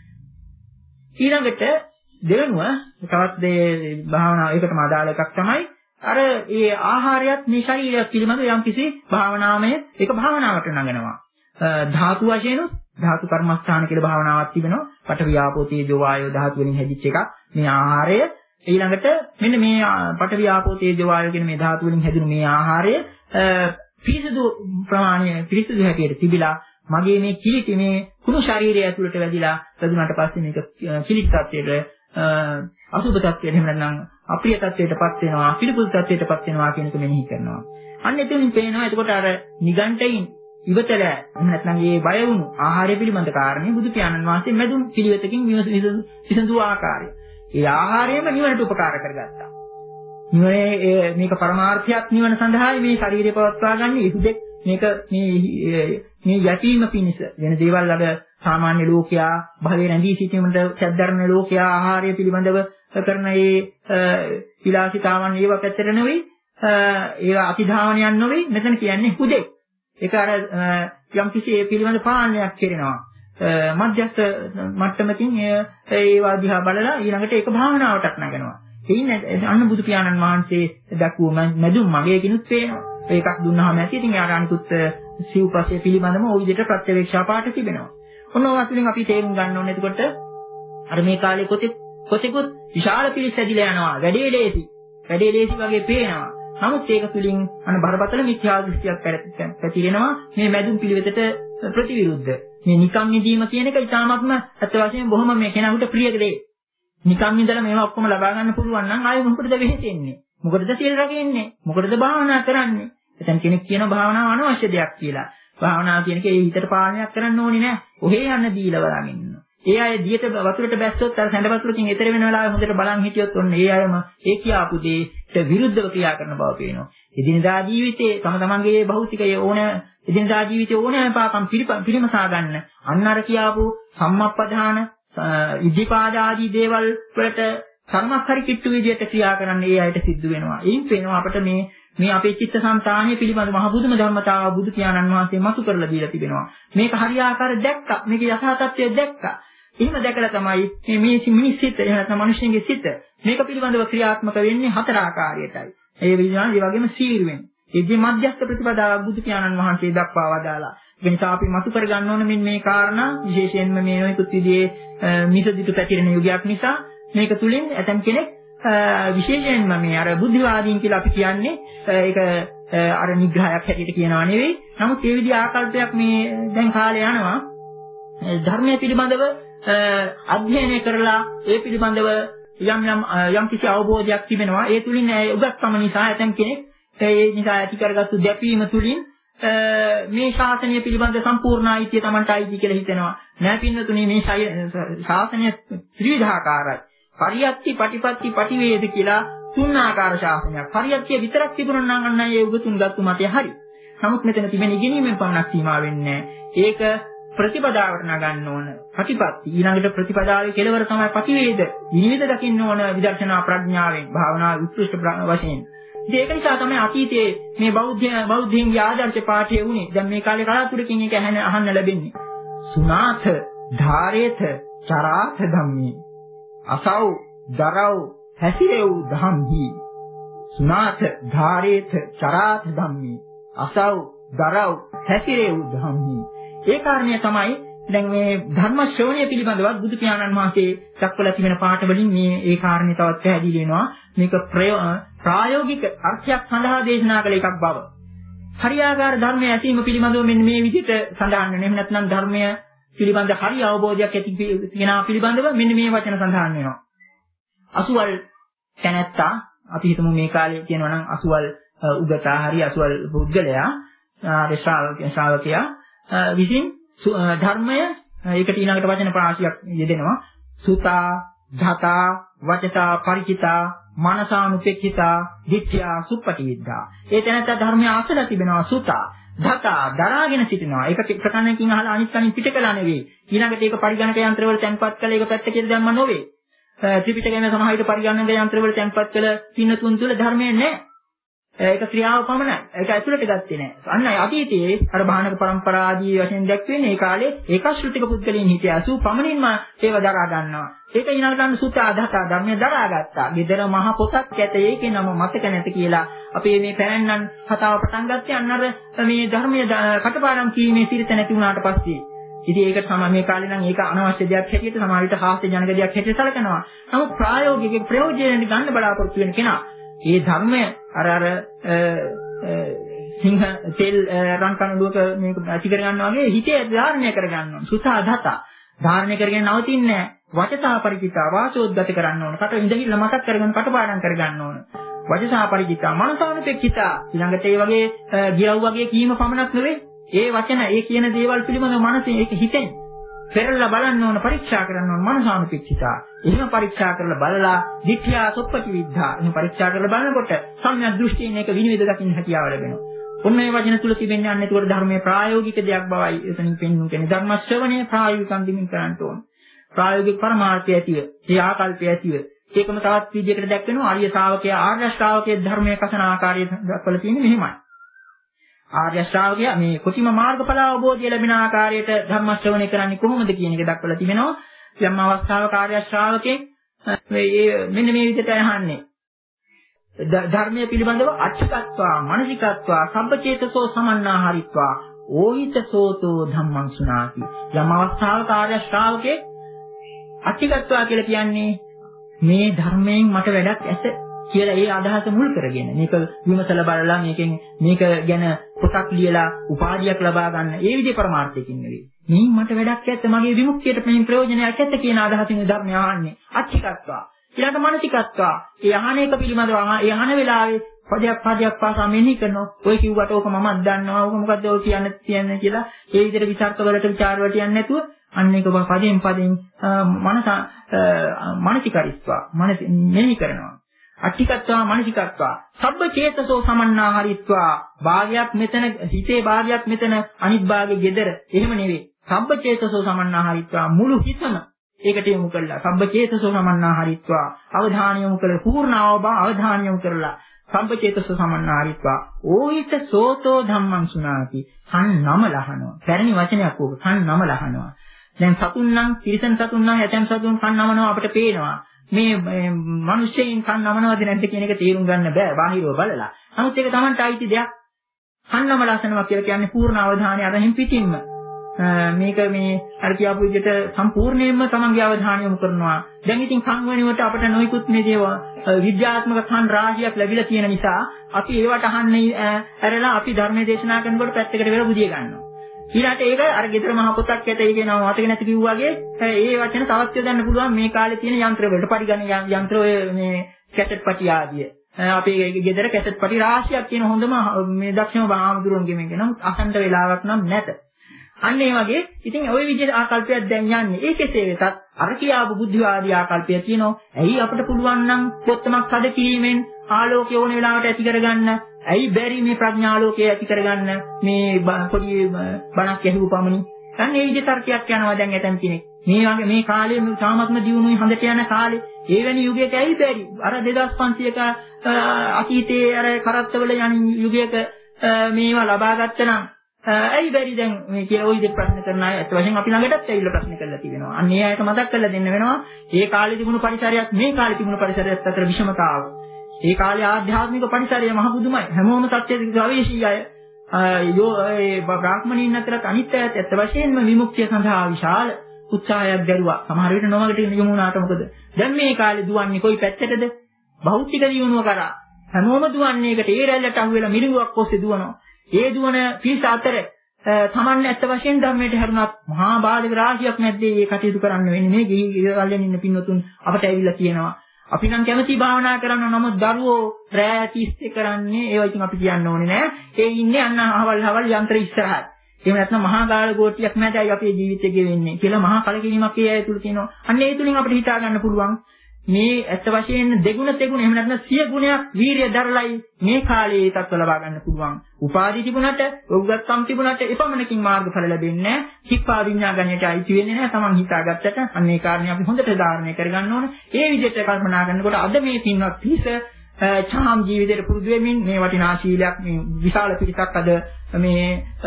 ඊළඟට දෙවෙනුව තවත් දේ භාවනාව ඒකටම අදාළ එකක් තමයි අර ඒ ආහාරයත් මේ ශරීරයත් පිළිබඳ යම්කිසි භාවනාමය ඒක භාවනාවට නගනවා. ධාතු වශයෙන් ධාතු කර්මස්ථාන කියලා භාවනාවක් තිබෙනවා. පඨවි ආපෝ තේජෝ වායෝ ධාතු වලින් හැදිච්ච එකක්. මේ ආහාරය ඊළඟට මෙන්න මේ පඨවි ආපෝ තේජෝ වායෝ කියන මේ ධාතු වලින් හැදුණු මේ ආහාරය පිරිසිදු ප්‍රමාණය පිරිසිදු හැටියට තිබිලා මගේ මේ කිලිටි මේ කුණු ශරීරය ඇතුළට වැදිලා වැදුනට පස්සේ මේක කිලිටි තත්ත්වයට අසුබ තත්ත්වයට එහෙම නැත්නම් අප්‍රිය තත්ත්වයටපත් වෙනවා පිළිකුල් තත්ත්වයටපත් වෙනවා කියන එක මෙනෙහි කරනවා. අන්න එතනින් පේනවා එතකොට අර නිගණ්ඨයින් ඉවතල එහෙම නැත්නම් මේ බය වුණු ආහාරය පිළිබඳ කාරණේ බුදු පියාණන් වහන්සේ මෙදුම් පිළිවෙතකින් විසඳු ආකාරය. ඒ ආහාරයම නිවනට උපකාර කරගත්තා. නිවනේ මේක පරමාර්ථයක් නිවන සඳහායි මේ ශරීරය පවත්වා ගන්න ඉහුදෙක් මේක මේ මේ යැපීම පිණිස වෙන දේවල් අද සාමාන්‍ය ලෝකයා භවයේ රැඳී සිටීමට සැද්දරන ලෝකයා ආහාරය පිළිබඳව කරන ඒ විලාසිතාවන් ඒවා පැත්තට නෙවෙයි ඒවා අතිධාවනයක් නෙවෙයි මෙතන කියන්නේ හුදෙක්. ඒක අර යම් කිසි ඒ පිළිබඳ පාලනයක් කරනවා. මධ්‍යස්ථ මට්ටමකින් ඒවා දිහා බලලා ඊළඟට ඒක භාවනාවටත් නගනවා. එයින් අන්න බුදු පියාණන් වහන්සේ දක්වුව මැදුම් මගේ කිනුත් පේනවා. ඒකක් දුන්නාම ඇති. ඉතින් යාර අනිකුත් සිව්පස්සේ පිළිබඳව ওই විදිහට ප්‍රත්‍යවේක්ෂා පාඩ තිබෙනවා. ඔන්න ඔය අතුලින් අපි තේරුම් ගන්න ඕනේ එතකොට අර මේ කාලේ කොතෙක් කොතෙකුත් විශාල පිරිස ඇදිලා යනවා. වැඩේ ලේසි. වැඩේ ලේසි වගේ පේනවා. නමුත් ඒක තුලින් අන බරපතල මිත්‍යා දෘෂ්ටියක් පැතිරෙනවා. මේ මැදුම් පිළිවෙතට ප්‍රතිවිරුද්ධ. මේ නිකම් නිදීම කියන එක ඉතාමත්ම අත් වශයෙන් බොහොම මේ කෙනෙකුට ප්‍රිය දෙයක්. නිකම් ඉඳලා මේවා ඔක්කොම ලබා ගන්න පුළුවන් නම් ආයෙ මොකටද වෙහෙසෙන්නේ? මොකටද සීල රකින්නේ? මොකටද භාවනා කරන්නේ? එතන කෙනෙක් කියන භාවනාව අනවශ්‍ය දෙයක් කියලා. භාවනාව කියන එක ඒ හිතට පාලනයක් කරන්න ඕනේ නෑ. ඔහේ යන්න දීලා බලමින් ඉන්න. ඒ අය දියට වතුරට බැස්සොත් අර සැඬ වතුරකින් එතර වෙන වෙලාවෙ හොඳට බලන් හිටියොත් ඔන්න ඒ අයම ඒ කියාපු දෙයට විරුද්ධව ක්‍රියා කරන බව පේනවා. එදිනදා ජීවිතයේ තම තමන්ගේ භෞතිකයේ ඕන එදිනදා ජීවිතයේ ඕනෑම පාපම් පිළිමසා ගන්න අන්න අර කියාපු සම්මප්පදාන ඉද්ධිපාද ආදී දේවල් වලට සම්මස්තරි කිට්ටු විදියට ක්‍රියා කරන්න ඒ අයට සිද්ධ වෙනවා. එයින් පේනවා අපිට මේ මේ අපේ චිත්තසංතානය පිළිබඳ මහ බුදුම ධර්මතාව බුදු පියාණන් වහන්සේ මතු කරලා දීලා තිබෙනවා. මේක හරියාකාර දැක්කා. මේක යථා තත්ත්වය දැක්කා. එහෙම දැකලා තමයි මේ මේ මිනිස් සිත එහෙම නැත්නම් මිනිස්සුන්ගේ සිත මේක පිළිබඳව ක්‍රියාත්මක වෙන්නේ හතර ආකාරයටයි. ඒ විදිහට ඒ වගේම සීරුවෙන්. ඒකේ මධ්‍යස්ථ ප්‍රතිපදාව බුදු පියාණන් වහන්සේ දක්වා වදාලා. ඒ නිසා අපි මතු කර ගන්න ඕන මෙන්න මේ කාරණා විශේෂයෙන්ම මේ නොයෙකුත් විදිහේ මිසදිටු පැතිරෙන යුගයක් නිසා මේක තුලින් ඇතම් කෙනෙක් විශේෂයෙන්ම මේ අර බුද්ධවාදීන් කියලා අපි කියන්නේ ඒක අර නිග්‍රහයක් හැටියට කියනවා නෙවෙයි. නමුත් මේ විදිහ ආකල්පයක් මේ දැන් කාලේ යනවා ධර්මයේ පිළිබඳව අධ්‍යයනය කරලා ඒ පිළිබඳව යම් යම් යම් කිසි අවබෝධයක් තිබෙනවා. ඒ තුලින් උගත්කම නිසා ඇතම් කෙනෙක් ඒ නිසා ඇති කරගත්තු දැපීම තුලින් මේ ශාසනය පිළිබඳ සම්පූර්ණ අයිතිය Tamanට අයිති කියලා හිතෙනවා. නෑ පින්නතුනේ මේ ශාසනය ත්‍රිවිධාකාරයි. පරියත්ති, පටිපත්ති, පටිවේද කියලා තුන් ආකාර ශාසනයක්. පරියත්තිය විතරක් තිබුණා නම් අන්න ඒ උගතුන් ගත්තු මතය හරි. නමුත් මෙතන තිබෙන ඉගෙනීමෙන් පමණක් සීමා වෙන්නේ ඒක ප්‍රතිපදාවට නගන්න ඕන. ප්‍රතිපත්ති ඊළඟට ප්‍රතිපදාවේ කෙලවර තමයි පටිවේද. විනිවිද දකින්න ඕන විදර්ශනා ප්‍රඥාවෙන් භාවනා උත්කෘෂ්ඨ වශයෙන්. ඒක නිසා තමයි අතීතයේ මේ බෞද්ධ බෞද්ධයන්ගේ ආදර්ශ පාඨය වුණේ. දැන් මේ කාලේ කලාතුරකින් එක අහන්න ලැබෙන්නේ. සුනාථ ධාරේත චරාත ධම්මේ අසව් දරව් හැසිරෙව් ධම්හි. සුනාථ ධාරේත චරාත ධම්මේ අසව් දරව් හැසිරෙව් ධම්හි. ඒ කාරණය තමයි දැන් මේ ධර්ම ශ්‍රවණය පිළිබඳව බුදු පියාණන් වහන්සේ දක්වලා තිබෙන පාඩ වලින් මේ ඒ කාරණේ තවත් පැහැදිලි වෙනවා. මේක ප්‍රායෝගික අර්ථයක් සඳහා දේශනා කළ එකක් බව. හරියාකාර ධර්මයේ ඇසීම පිළිබඳව මෙන්න මේ විදිහට සඳහන් වෙනවා. එහෙම නැත්නම් ධර්මය පිළිබඳ හරි අවබෝධයක් ඇති කෙනා පිළිබඳව මෙන්න මේ වචන සඳහන් වෙනවා. අසුවල් තැනැත්තා අපි හිතමු මේ කාලේ කියනවා නම් අසුවල් උගතා හරි අසුවල් පුද්ගලයා ශ්‍රාවකයා විසින් ධර්මය ඒකට ඊළඟට වචන ප්‍රාශියක් යෙදෙනවා. සුතා, ධතා, වචතා, පරිචිතා, මනසානුපෙක්ඛිතා, දිට්ඨියා, සුප්පටිවිද්ධා. ඒ තැනත්තා ධර්මය අසලා තිබෙනවා. සුතා, ධතා දරාගෙන සිටිනවා. ඒක ප්‍රකරණකින් අහලා අනිත් අනිත් පිට කළා නෙවෙයි. ඊළඟට ඒක පරිගණක යන්ත්‍රවල තැන්පත් කළා. ඒක පැත්තකින් දැම්ම නොවේ. ත්‍රිපිටකයේම සමහර විට පරිගණක යන්ත්‍රවල තැන්පත් කළ පින්න තුන් තුල ධර්මයේ නැහැ. ඒක ක්‍රියාව පමණයි. ඒක ඇතුළට ගත්තේ නැහැ. අන්න අතීතයේ අර බාහනක પરම්පරා ආදී වශයෙන් දැක්වෙන්නේ ඒ කාලේ ඒකශ්‍රුතික පුද්ගලයන් හිටියා. අසු පමණින්ම ඒව දරා ගන්නවා. ඒක ඊළඟට අන්න සුත ආධාතා ධර්මයේ දරාගත්තා. ගෙදර මහ පොතක් ඇත ඒකේ නම මතක නැත කියලා අපේ මේ පැරණන් කතාව පටන් ගත්තේ අන්න අර මේ ධර්මයේ කටපාඩම් කීමේ සිරිත නැති වුණාට පස්සේ. ඉතින් ඒකට තමයි මේ කාලේ නම් ඒක අනවශ්‍ය දෙයක් හැටියට සමහර විට හාස්‍ය ජනක දෙයක් හැටියට සැලකනවා. නමුත් ප්‍රායෝගික ප්‍රයෝජනෙට ගන්න බලාපොරොත්තු වෙන කෙනා ඒ ධර්මය අර අර සිංහ තෙල් රන් කනඩුවක මේක ඇති කර ගන්නවා වගේ හිතේ ධාරණය කර ගන්නවා. සුතා ධතා ධාරණය කරගෙන නවතින්නේ නැහැ. වචසා පරිචිතා වාසෝද්ගත කරන්න ඕන. කට ඉඳහිල්ල මතක් කරගෙන කටපාඩම් කර ගන්න ඕන. වචසා පරිචිතා මනසානුපෙක්ඛිතා ඊළඟට ඒ වගේ ගිරව් වගේ කීම පමණක් නෙවෙයි. ඒ වචන ඒ කියන දේවල් පිළිබඳව මනසෙන් ඒක හිතෙන් පෙරලා බලන්න ඕන, පරීක්ෂා කරන්න ඕන. මනසානුපෙක්ඛිතා. එහෙම පරීක්ෂා කරලා බලලා දිට්ඨියා සොප්පටිවිද්ධා. එහෙම පරීක්ෂා කරලා බලනකොට සම්‍යක් දෘෂ්ටියෙන් ඒක විනිවිද දකින්න හැකියාව ලැබෙනවා. ඔන්න මේ වචන තුල තිබෙන්නේ අන්න ඒකට ධර්මයේ ප්‍රායෝගික දෙයක් බවයි එතනින් පෙන්වු කියන්නේ. ධර්ම ශ්‍රවණය ප්‍රායෝගික අන්දිමින් කරන්න ඕන. ප්‍රායෝගික පරමාර්ථය ඇතිව, ඒ ආකල්පය ඇතිව. ඒකම තවත් විදිහකට දැක්වෙනවා ආර්ය ශ්‍රාවකයා ආර්ය ශ්‍රාවකයේ ධර්මයේ කසන ආකාරය දක්වලා තියෙන්නේ මෙහෙමයි. ආර්ය ශ්‍රාවකයා මේ කුටිම මාර්ගඵල අවබෝධය ලැබෙන ආකාරයට ධර්ම ශ්‍රවණය කරන්නේ කොහොමද කියන එක දක්වලා තිබෙනවා. යම් අවස්ථාවක ආර්ය ශ්‍රාවකෙක් මේ මෙන්න මේ විදිහට අහන්නේ. ධර්මයේ පිළිබඳව අච්චකත්වා, මනසිකත්වා, සම්පචේතසෝ සමන්නාහරිත්වා, ඕහිතසෝතෝ ධම්මං සුනාති. යම් අවස්ථාවක ආර්ය ශ්‍රාවකෙක් අච්චකත්වා කියලා කියන්නේ මේ ධර්මයෙන් මට වැඩක් ඇත කියලා ඒ අදහස මුල් කරගෙන මේක විමසලා බලලා මේකෙන් මේක ගැන පොතක් ලියලා උපාධියක් ලබා ගන්න ඒ විදිහේ පරමාර්ථයකින් නෙවෙයි. මේ මට වැඩක් ඇත්ත මගේ විමුක්තියට මේ ප්‍රයෝජනයක් ඇත්ත කියන අදහසින් ධර්මය අහන්නේ. අච්චිකත්වා ඊළඟ මානසිකත්වා ඒ අහන එක පිළිබඳව ඒ අහන වෙලාවේ පදයක් පදයක් පාසා මෙනෙහි කරනවා. ඔය කිව්වට ඕක මමත් දන්නවා. ඕක මොකද්ද ඔය කියන්නේ කියන්නේ කියලා ඒ විදිහට විචාරක වලට විචාර වලට යන්නේ නැතුව අන්න ඒක පදයෙන් පදයෙන් මනස මානසිකරිස්වා මනස මෙහි කරනවා. අට්ඨිකත්වා මානසිකත්වා සබ්බ චේතසෝ සමන්නාහරිත්වා භාගයක් මෙතන හිතේ භාගයක් මෙතන අනිත් භාගයේ gedara එහෙම නෙවෙයි. සබ්බ චේතසෝ සමන්නාහරිත්වා මුළු හිතම ඒකට යොමු කළා. සබ්බ චේතසෝ සමන්නාහරිත්වා අවධානය යොමු කළ පූර්ණ අවධානය යොමු කරලා සබ්බ චේතසෝ සමන්නාහරිත්වා ඕහිත සෝතෝ ධම්මං සුනාති. කන් නම ලහනවා. පැරණි වචනයක් ඕක. කන් නම ලහනවා. දැන් සතුන් නම් තිරිසන් සතුන් නම් ඇතැම් සතුන් කන් නමනවා අපිට පේනවා. මේ මිනිස්සෙයින් කන් නමනවද නැද්ද කියන එක තේරුම් ගන්න බෑ බාහිරව බලලා. නමුත් ඒක Tamanට අයිති දෙයක්. කන් නම ලසනවා කියලා කියන්නේ පූර්ණ අවධානය අරහින් පිටින්ම. මේක මේ අර කියපු විදිහට සම්පූර්ණයෙන්ම තමන්ගේ අවධානය යොමු කරනවා. දැන් ඉතින් කන් වෙනුවට අපිට නොයිකුත් මේ දේව විද්‍යාත්මක කන් රාශියක් ලැබිලා තියෙන නිසා අපි ඒවට අහන්නේ ඇරලා අපි ධර්මයේ දේශනා කරනකොට පැත්තකට වෙලා බුදිය ගන්නවා. ඊළාට ඒක අර ගෙදර මහ පොතක් ඇතේ කියනවා මතක නැති කිව්වාගේ ඒ වචන තවත් යොදන්න පුළුවන් මේ කාලේ තියෙන යන්ත්‍ර වලට පරිගණ යන්ත්‍ර ඔය මේ කැසට් පටි ආදිය. අපේ ගෙදර කැසට් පටි රාශියක් තියෙන හොඳම මේ දක්ෂම බාහමුදුරුවන්ගෙම කියනවා අසන්න වෙලාවක් නම් නැත. අන්න ඒ වගේ ඉතින් ওই විදිහට ආකල්පයක් දැන් යන්නේ. ඒකෙසේ වෙතත් අර කියාපු බුද්ධවාදී ආකල්පය කියනවා. ඇයි අපිට පුළුවන් නම් පොත්තමක් හද කිරීමෙන් ආලෝකය ඕන වෙලාවට ඇති කරගන්න? ඇයි බැරි මේ ප්‍රඥාලෝකය ඇති කරගන්න මේ පොඩි බණක් ඇහුව පමණින්? අන්න ඒ විදිහ තර්කයක් යනවා දැන් ඇතන් කෙනෙක්. මේ වගේ මේ කාලේ මේ තාමත්ම දියුණුවයි හඳට යන කාලේ ඒ වැනි යුගයක ඇයි බැරි? අර දෙදාස් පන්සියයක අතීතයේ අර කරත්තවල යන යුගයක මේවා ලබා ගත්තා නම් ඇයි බැරි දැන් මේ කියලා ওই විදිහට ප්‍රශ්න කරන අය අත් වශයෙන් අපි ළඟටත් ඇවිල්ලා ප්‍රශ්න කරලා තියෙනවා. අන්න ඒ අයට මතක් කරලා දෙන්න වෙනවා. ඒ කාලේ තිබුණු පරිසරයත් මේ කාලේ තිබුණු පරිසරයත් අතර විෂමතාව. ඒ කාලේ ආධ්‍යාත්මික පරිසරය මහ පුදුමයි. හැමෝම සත්‍යයේ ගවේෂී අය යෝ ඒ බ්‍රාහ්මණයින් අතරත් අනිත් අයත් අත් වශයෙන්ම විමුක්තිය සඳහා විශාල උත්සාහයක් දැරුවා. සමහර විට නොමගට යොමු වුණාට මොකද? දැන් මේ කාලේ දුවන්නේ කොයි පැත්තටද? භෞතික දියුණුව කරා. හැමෝම දුවන්නේ ඒකට ඒ රැල්ලට අහු වෙලා මිරිඟුවක් ඔස්සේ දුවනවා. ඒ දුවන පිරිස අතර තමන් ඇත්ත වශයෙන් ධර්මයට හැරුණත් මහා බාධක රාශියක් නැද්දේ මේ කටයුතු කරන්න වෙන්නේ. මේ ගිහිල්ලා ඉන්න පින්වතුන් අපට ඇවිල්ලා කියනවා. අපි නම් කැමති භාවනා කරන්න නමුත් දරුවෝ රැය තිස්සේ කරන්නේ ඒවා ඉතින් අපි කියන්න ඕනේ නෑ. ඒ ඉන්නේ අන්න අහවල් අහවල් යන්ත්‍ර ඉස්සරහට. එහෙම නැත්නම් මහා ගාල ගෝටියක් නැදයි අපේ ජීවිතේ ගෙවෙන්නේ කියලා මහා කලකිරීමක් ඒ අය තුල තියෙනවා. අන්න ඒ තුලින් අපිට හිතා ගන්න පුළුවන් මේ ඇත්ත වශයෙන්ම දෙගුණ තෙගුණ එහෙම නැත්නම් සිය ගුණයක් වීරිය දරලයි මේ කාලේ ඒ තත්ත්ව ලබා ගන්න පුළුවන්. උපාධි තිබුණට, උගත්කම් තිබුණට එපමණකින් මාර්ගඵල ලැබෙන්නේ නැහැ. කිප්පා විඤ්ඤාණයට අයිති වෙන්නේ නැහැ. Taman හිතාගත්තට අන්න ඒ කාරණේ අපි හොඳට ධාරණය කරගන්න ඕන. ඒ විදිහට කල්පනා කරනකොට අද මේ පින්වත් පිරිස චාම් ජීවිතයට පුරුදු වෙමින් මේ වටිනා ශීලයක් මේ විශාල පිරිසක් අද මේ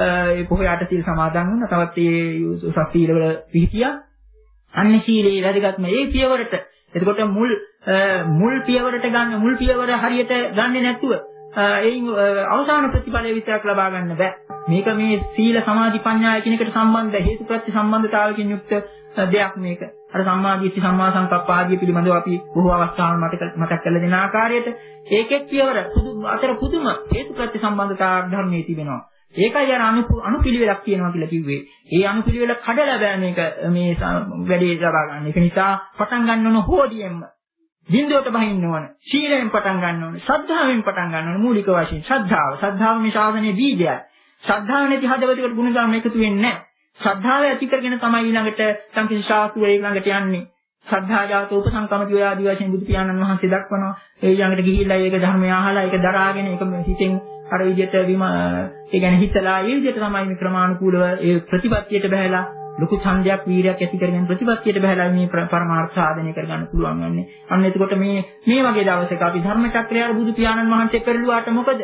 ඒ පොහොයට සීල් සමාදන් වුණා. තවත් ඒ උසස් සීලවල පිහිටියා. අන්න ශීලයේ වැදගත්ම ඒ පියවරට එතකොට මුල් මුල් පියවරට ගන්න මුල් පියවර හරියට ගන්නෙ නැතුව එයින් අවසාන ප්‍රතිඵලය විතරක් ලබා ගන්න බෑ. මේක මේ සීල සමාධි ප්‍රඥා කියන එකට සම්බන්ධ හේතු ප්‍රත්‍ය සම්බන්ධතාවකින් යුක්ත දෙයක් මේක. අර සම්මාදිට්ඨි සම්මා සංකප්ප ආදී පිළිබඳව අපි බොහෝ අවස්ථාවල මතක මතක් කරලා දෙන ආකාරයට ඒකෙත් පියවර අතර පුදුම හේතු ප්‍රත්‍ය සම්බන්ධතාවක් ධර්මයේ තිබෙනවා. ඒකයි අර අනුපිළිවෙලක් කියනවා කියලා කිව්වේ. ඒ අනුපිළිවෙල කඩලා බෑ මේක මේ වැඩේ ලබා ගන්න. ඒක නිසා පටන් ගන්න ඕන හොඩියෙන්ම. බින්දුවට බහින්න ඕන. සීලයෙන් පටන් ගන්න ඕන. ශ්‍රද්ධාවෙන් පටන් ගන්න ඕන මූලික වශයෙන්. ශ්‍රද්ධාව. ශ්‍රද්ධාව මේ ශාසනයේ බීජයයි. ශ්‍රද්ධාව නැති හදවතකට ගුණධර්ම එකතු වෙන්නේ නැහැ. ශ්‍රද්ධාව ඇති කරගෙන තමයි ඊළඟට සංකීර්ණ ශාස්ත්‍රයේ ඊළඟට යන්නේ. ශ්‍රද්ධාජාත උපසංකමති ඔය ආදි වශයෙන් බුදු පියාණන් වහන්සේ දක්වනවා. ඒ ඊළඟට ගිහිල්ලා ඒක ධර්මය අහලා ඒක දරාගෙන ඒක හිතෙන් අර විදිහට විම ඒ කියන්නේ හිතලා ඒ විදිහට තමයි මේ ක්‍රමානුකූලව ඒ ප්‍රතිපත්තියට බහැලා ලොකු ඡන්දයක් වීරයක් ඇති කරගෙන ප්‍රතිපත්තියට බහැලා මේ පරමාර්ථ සාධනය කරගන්න පුළුවන් වන්නේ. අන්න එතකොට මේ මේ වගේ දවසක අපි ධර්ම චක්‍රය අර බුදු පියාණන් වහන්සේ පෙරළුවාට මොකද?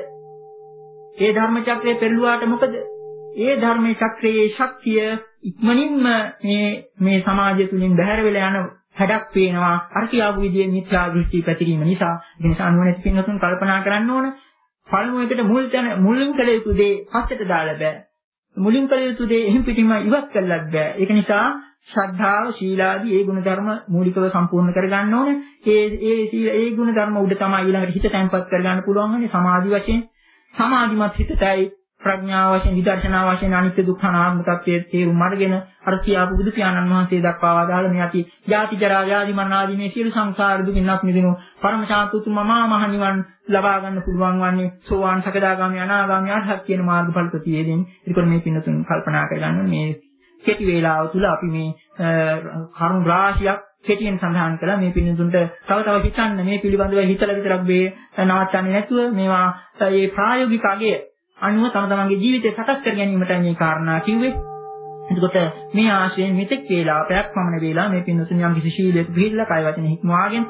ඒ ධර්ම චක්‍රය පෙරළුවාට මොකද? ඒ ධර්මයේ චක්‍රයේ ශක්තිය ඉක්මනින්ම මේ මේ සමාජය තුලින් බැහැර වෙලා යන හැඩක් පේනවා. අර කියාපු විදිහේ මිත්‍යා දෘෂ්ටි පැතිරීම නිසා. ඒ නිසා නුවණැති පින්වතුන් කල්පනා කරන්න ඕන. පළමුව එකට මුල් තැන මුලින් කළ යුතු දේ පස්සට දාලා බෑ. මුලින් කළ යුතු දේ එහෙම් පිටින්ම ඉවත් කළත් බෑ. ඒක නිසා ශ්‍රද්ධාව, ශීලාදී ඒ ගුණ ධර්ම මූලිකව සම්පූර්ණ කරගන්න ඕනේ. ඒ ඒ ඒ ගුණ ධර්ම උඩ තමයි ඊළඟට හිත තැන්පත් කරගන්න පුළුවන් වන්නේ සමාධි වශයෙන්. සමාධිමත් හිතටයි ප්‍රඥා වශයෙන්, විදර්ශනා වශයෙන් අනිත්‍ය දුක්ඛ අනාත්ම තත්ත්වයේ තේරුම් අරගෙන අර කියාපු බුදු පියාණන් වහන්සේ දක්වා වදාළ මේ ඇති ජාති ජරා ව්‍යාධි මරණ ආදී මේ සියලු සංසාර දුකින් නැත් මිදෙනු පරම ශාන්ත උතුම් මහා මහ නිවන් ලබා ගන්න පුළුවන් වන්නේ සෝවාන් සකදාගාමී අනාගාමී අරහත් කියන මාර්ගඵල ප්‍රතිවේදෙන්. ඒකෝර මේ පින්නතුන් කල්පනා කරගන්න මේ කෙටි වේලාව තුල අපි මේ කරුණු රාශියක් කෙටියෙන් සඳහන් කළා. මේ පින්නතුන්ට තව තව හිතන්න මේ පිළිබඳව හිතලා විතරක් මේ නවත්තන්නේ නැතුව මේවා මේ ප්‍රායෝගික අගය අනුව තම තමන්ගේ ජීවිතය සකස් කර ගැනීමටයි මේ කාරණා කිව්වේ. එතකොට මේ ආශයෙන් මෙතෙක් වේලා පැයක් පමණ වේලා මේ පින්නතුන් යම් කිසි ශීලයක පිළිලා කය වචන හික්මවාගෙන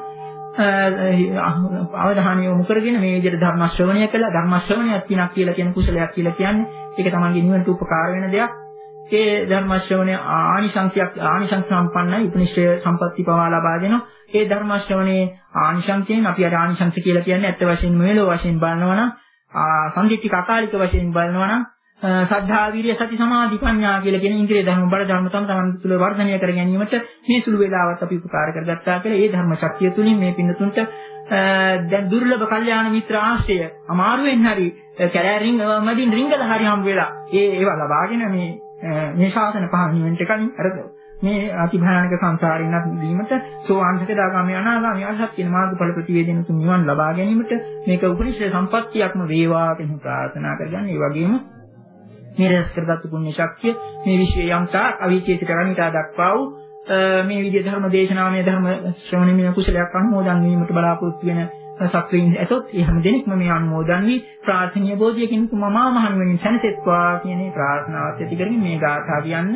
අවධානය යොමු කරගෙන මේ විදිහට ධර්ම ශ්‍රවණය කළා. ධර්ම ශ්‍රවණයක් පිනක් කියලා කියන කුසලයක් කියලා කියන්නේ ඒක තමන්ගේ නිවනට උපකාර වෙන දෙයක්. ඒ ධර්ම ශ්‍රවණය ආනිසංසයක් ආනිසංස සම්පන්නයි උපනිෂය සම්පatti පවා ලබා දෙනවා. ඒ ධර්ම ශ්‍රවණයේ ආනිසංසයෙන් අපි අර ආනිසංස කියලා කියන්නේ ඇත්ත වශයෙන්ම මෙලෝ වශයෙන් බලනවා නම් සම්දිත්තික අකාලික වශයෙන් බලනවා නම් සද්ධා විරිය සති සමාධි ප්‍රඥා කියලා කියන ඉන්ද්‍රිය ධර්ම බල ධර්ම තම තමන් තුළ වර්ධනය කර ගැනීමට මේ සුළු වේලාවත් අපි උපකාර කරගත්තා කියලා. ඒ ධර්ම ශක්තිය තුලින් මේ පින්නතුන්ට දැන් දුර්ලභ කල්යාණ මිත්‍ර ආශ්‍රය අමාරුවෙන් හරි කැලෑරින් මැදින් රිංගල හරි හම් වෙලා ඒ ඒවා ලබාගෙන මේ මේ ශාසන පහන් නිවෙන්ට කලින් අර මේ අතිභයානක සංසාරින් නැතිවීමට සෝවාන් සකදාගාමී අනාගාමී අරහත් කියන මාර්ගඵල ප්‍රතිවේදන තුන් නිවන් ලබා ගැනීමට මේක උපනිෂේ සම්පත්තියක්ම වේවා කියන ප්‍රාර්ථනා කරගන්න. ඒ වගේම මේ රැස් කරගත්තු පුණ්‍ය ශක්තිය මේ විශ්වයේ යම්තා අවීචේසිත ගණිතා දක්වා වූ මේ විදිය ධර්ම දේශනාමය ධර්ම ශ්‍රවණීය කුසලයක් අනුමෝදන් වීමට බලාපොරොත්තු වෙන සත්වයින් ඇතොත් ඒ හැම දෙනෙක්ම මේ අනුමෝදන් වී ප්‍රාර්ථනීය බෝධියකින් මමා මහන් වෙනින් සැනසෙත්වා කියන ප්‍රාර්ථනාවත් ඇති කරගෙන මේ ගාථා කියන්නේ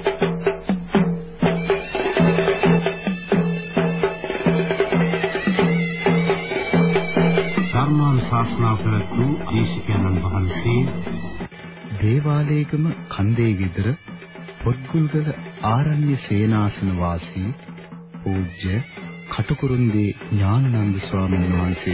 ධර්මානුශාසනා කරපු දේශකයන්න් වහන්සේ දේවාලයේගම කන්දේ ගෙදර පොත්ගුල්ගල ආරණ්‍ය සේනාසන වාසී පූජ්‍ය කටුකුරුන්දී ඥානানন্দ ස්වාමීන් වහන්සේ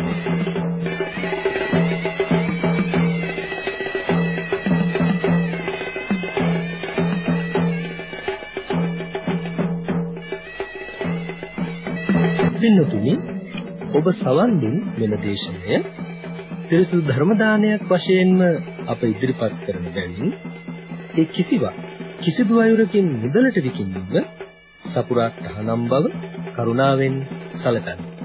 පින්නතුනි ඔබ සවන් දෙන මෙම දේශනය පිරිසුදු ධර්ම දානයක් වශයෙන්ම අප ඉදිරිපත් කරන බැවින් ඒ කිසිවක් කිසිදු අයුරකින් මුදලට විකිණීම සපුරා තහනම් බව කරුණාවෙන් සැලකන්න.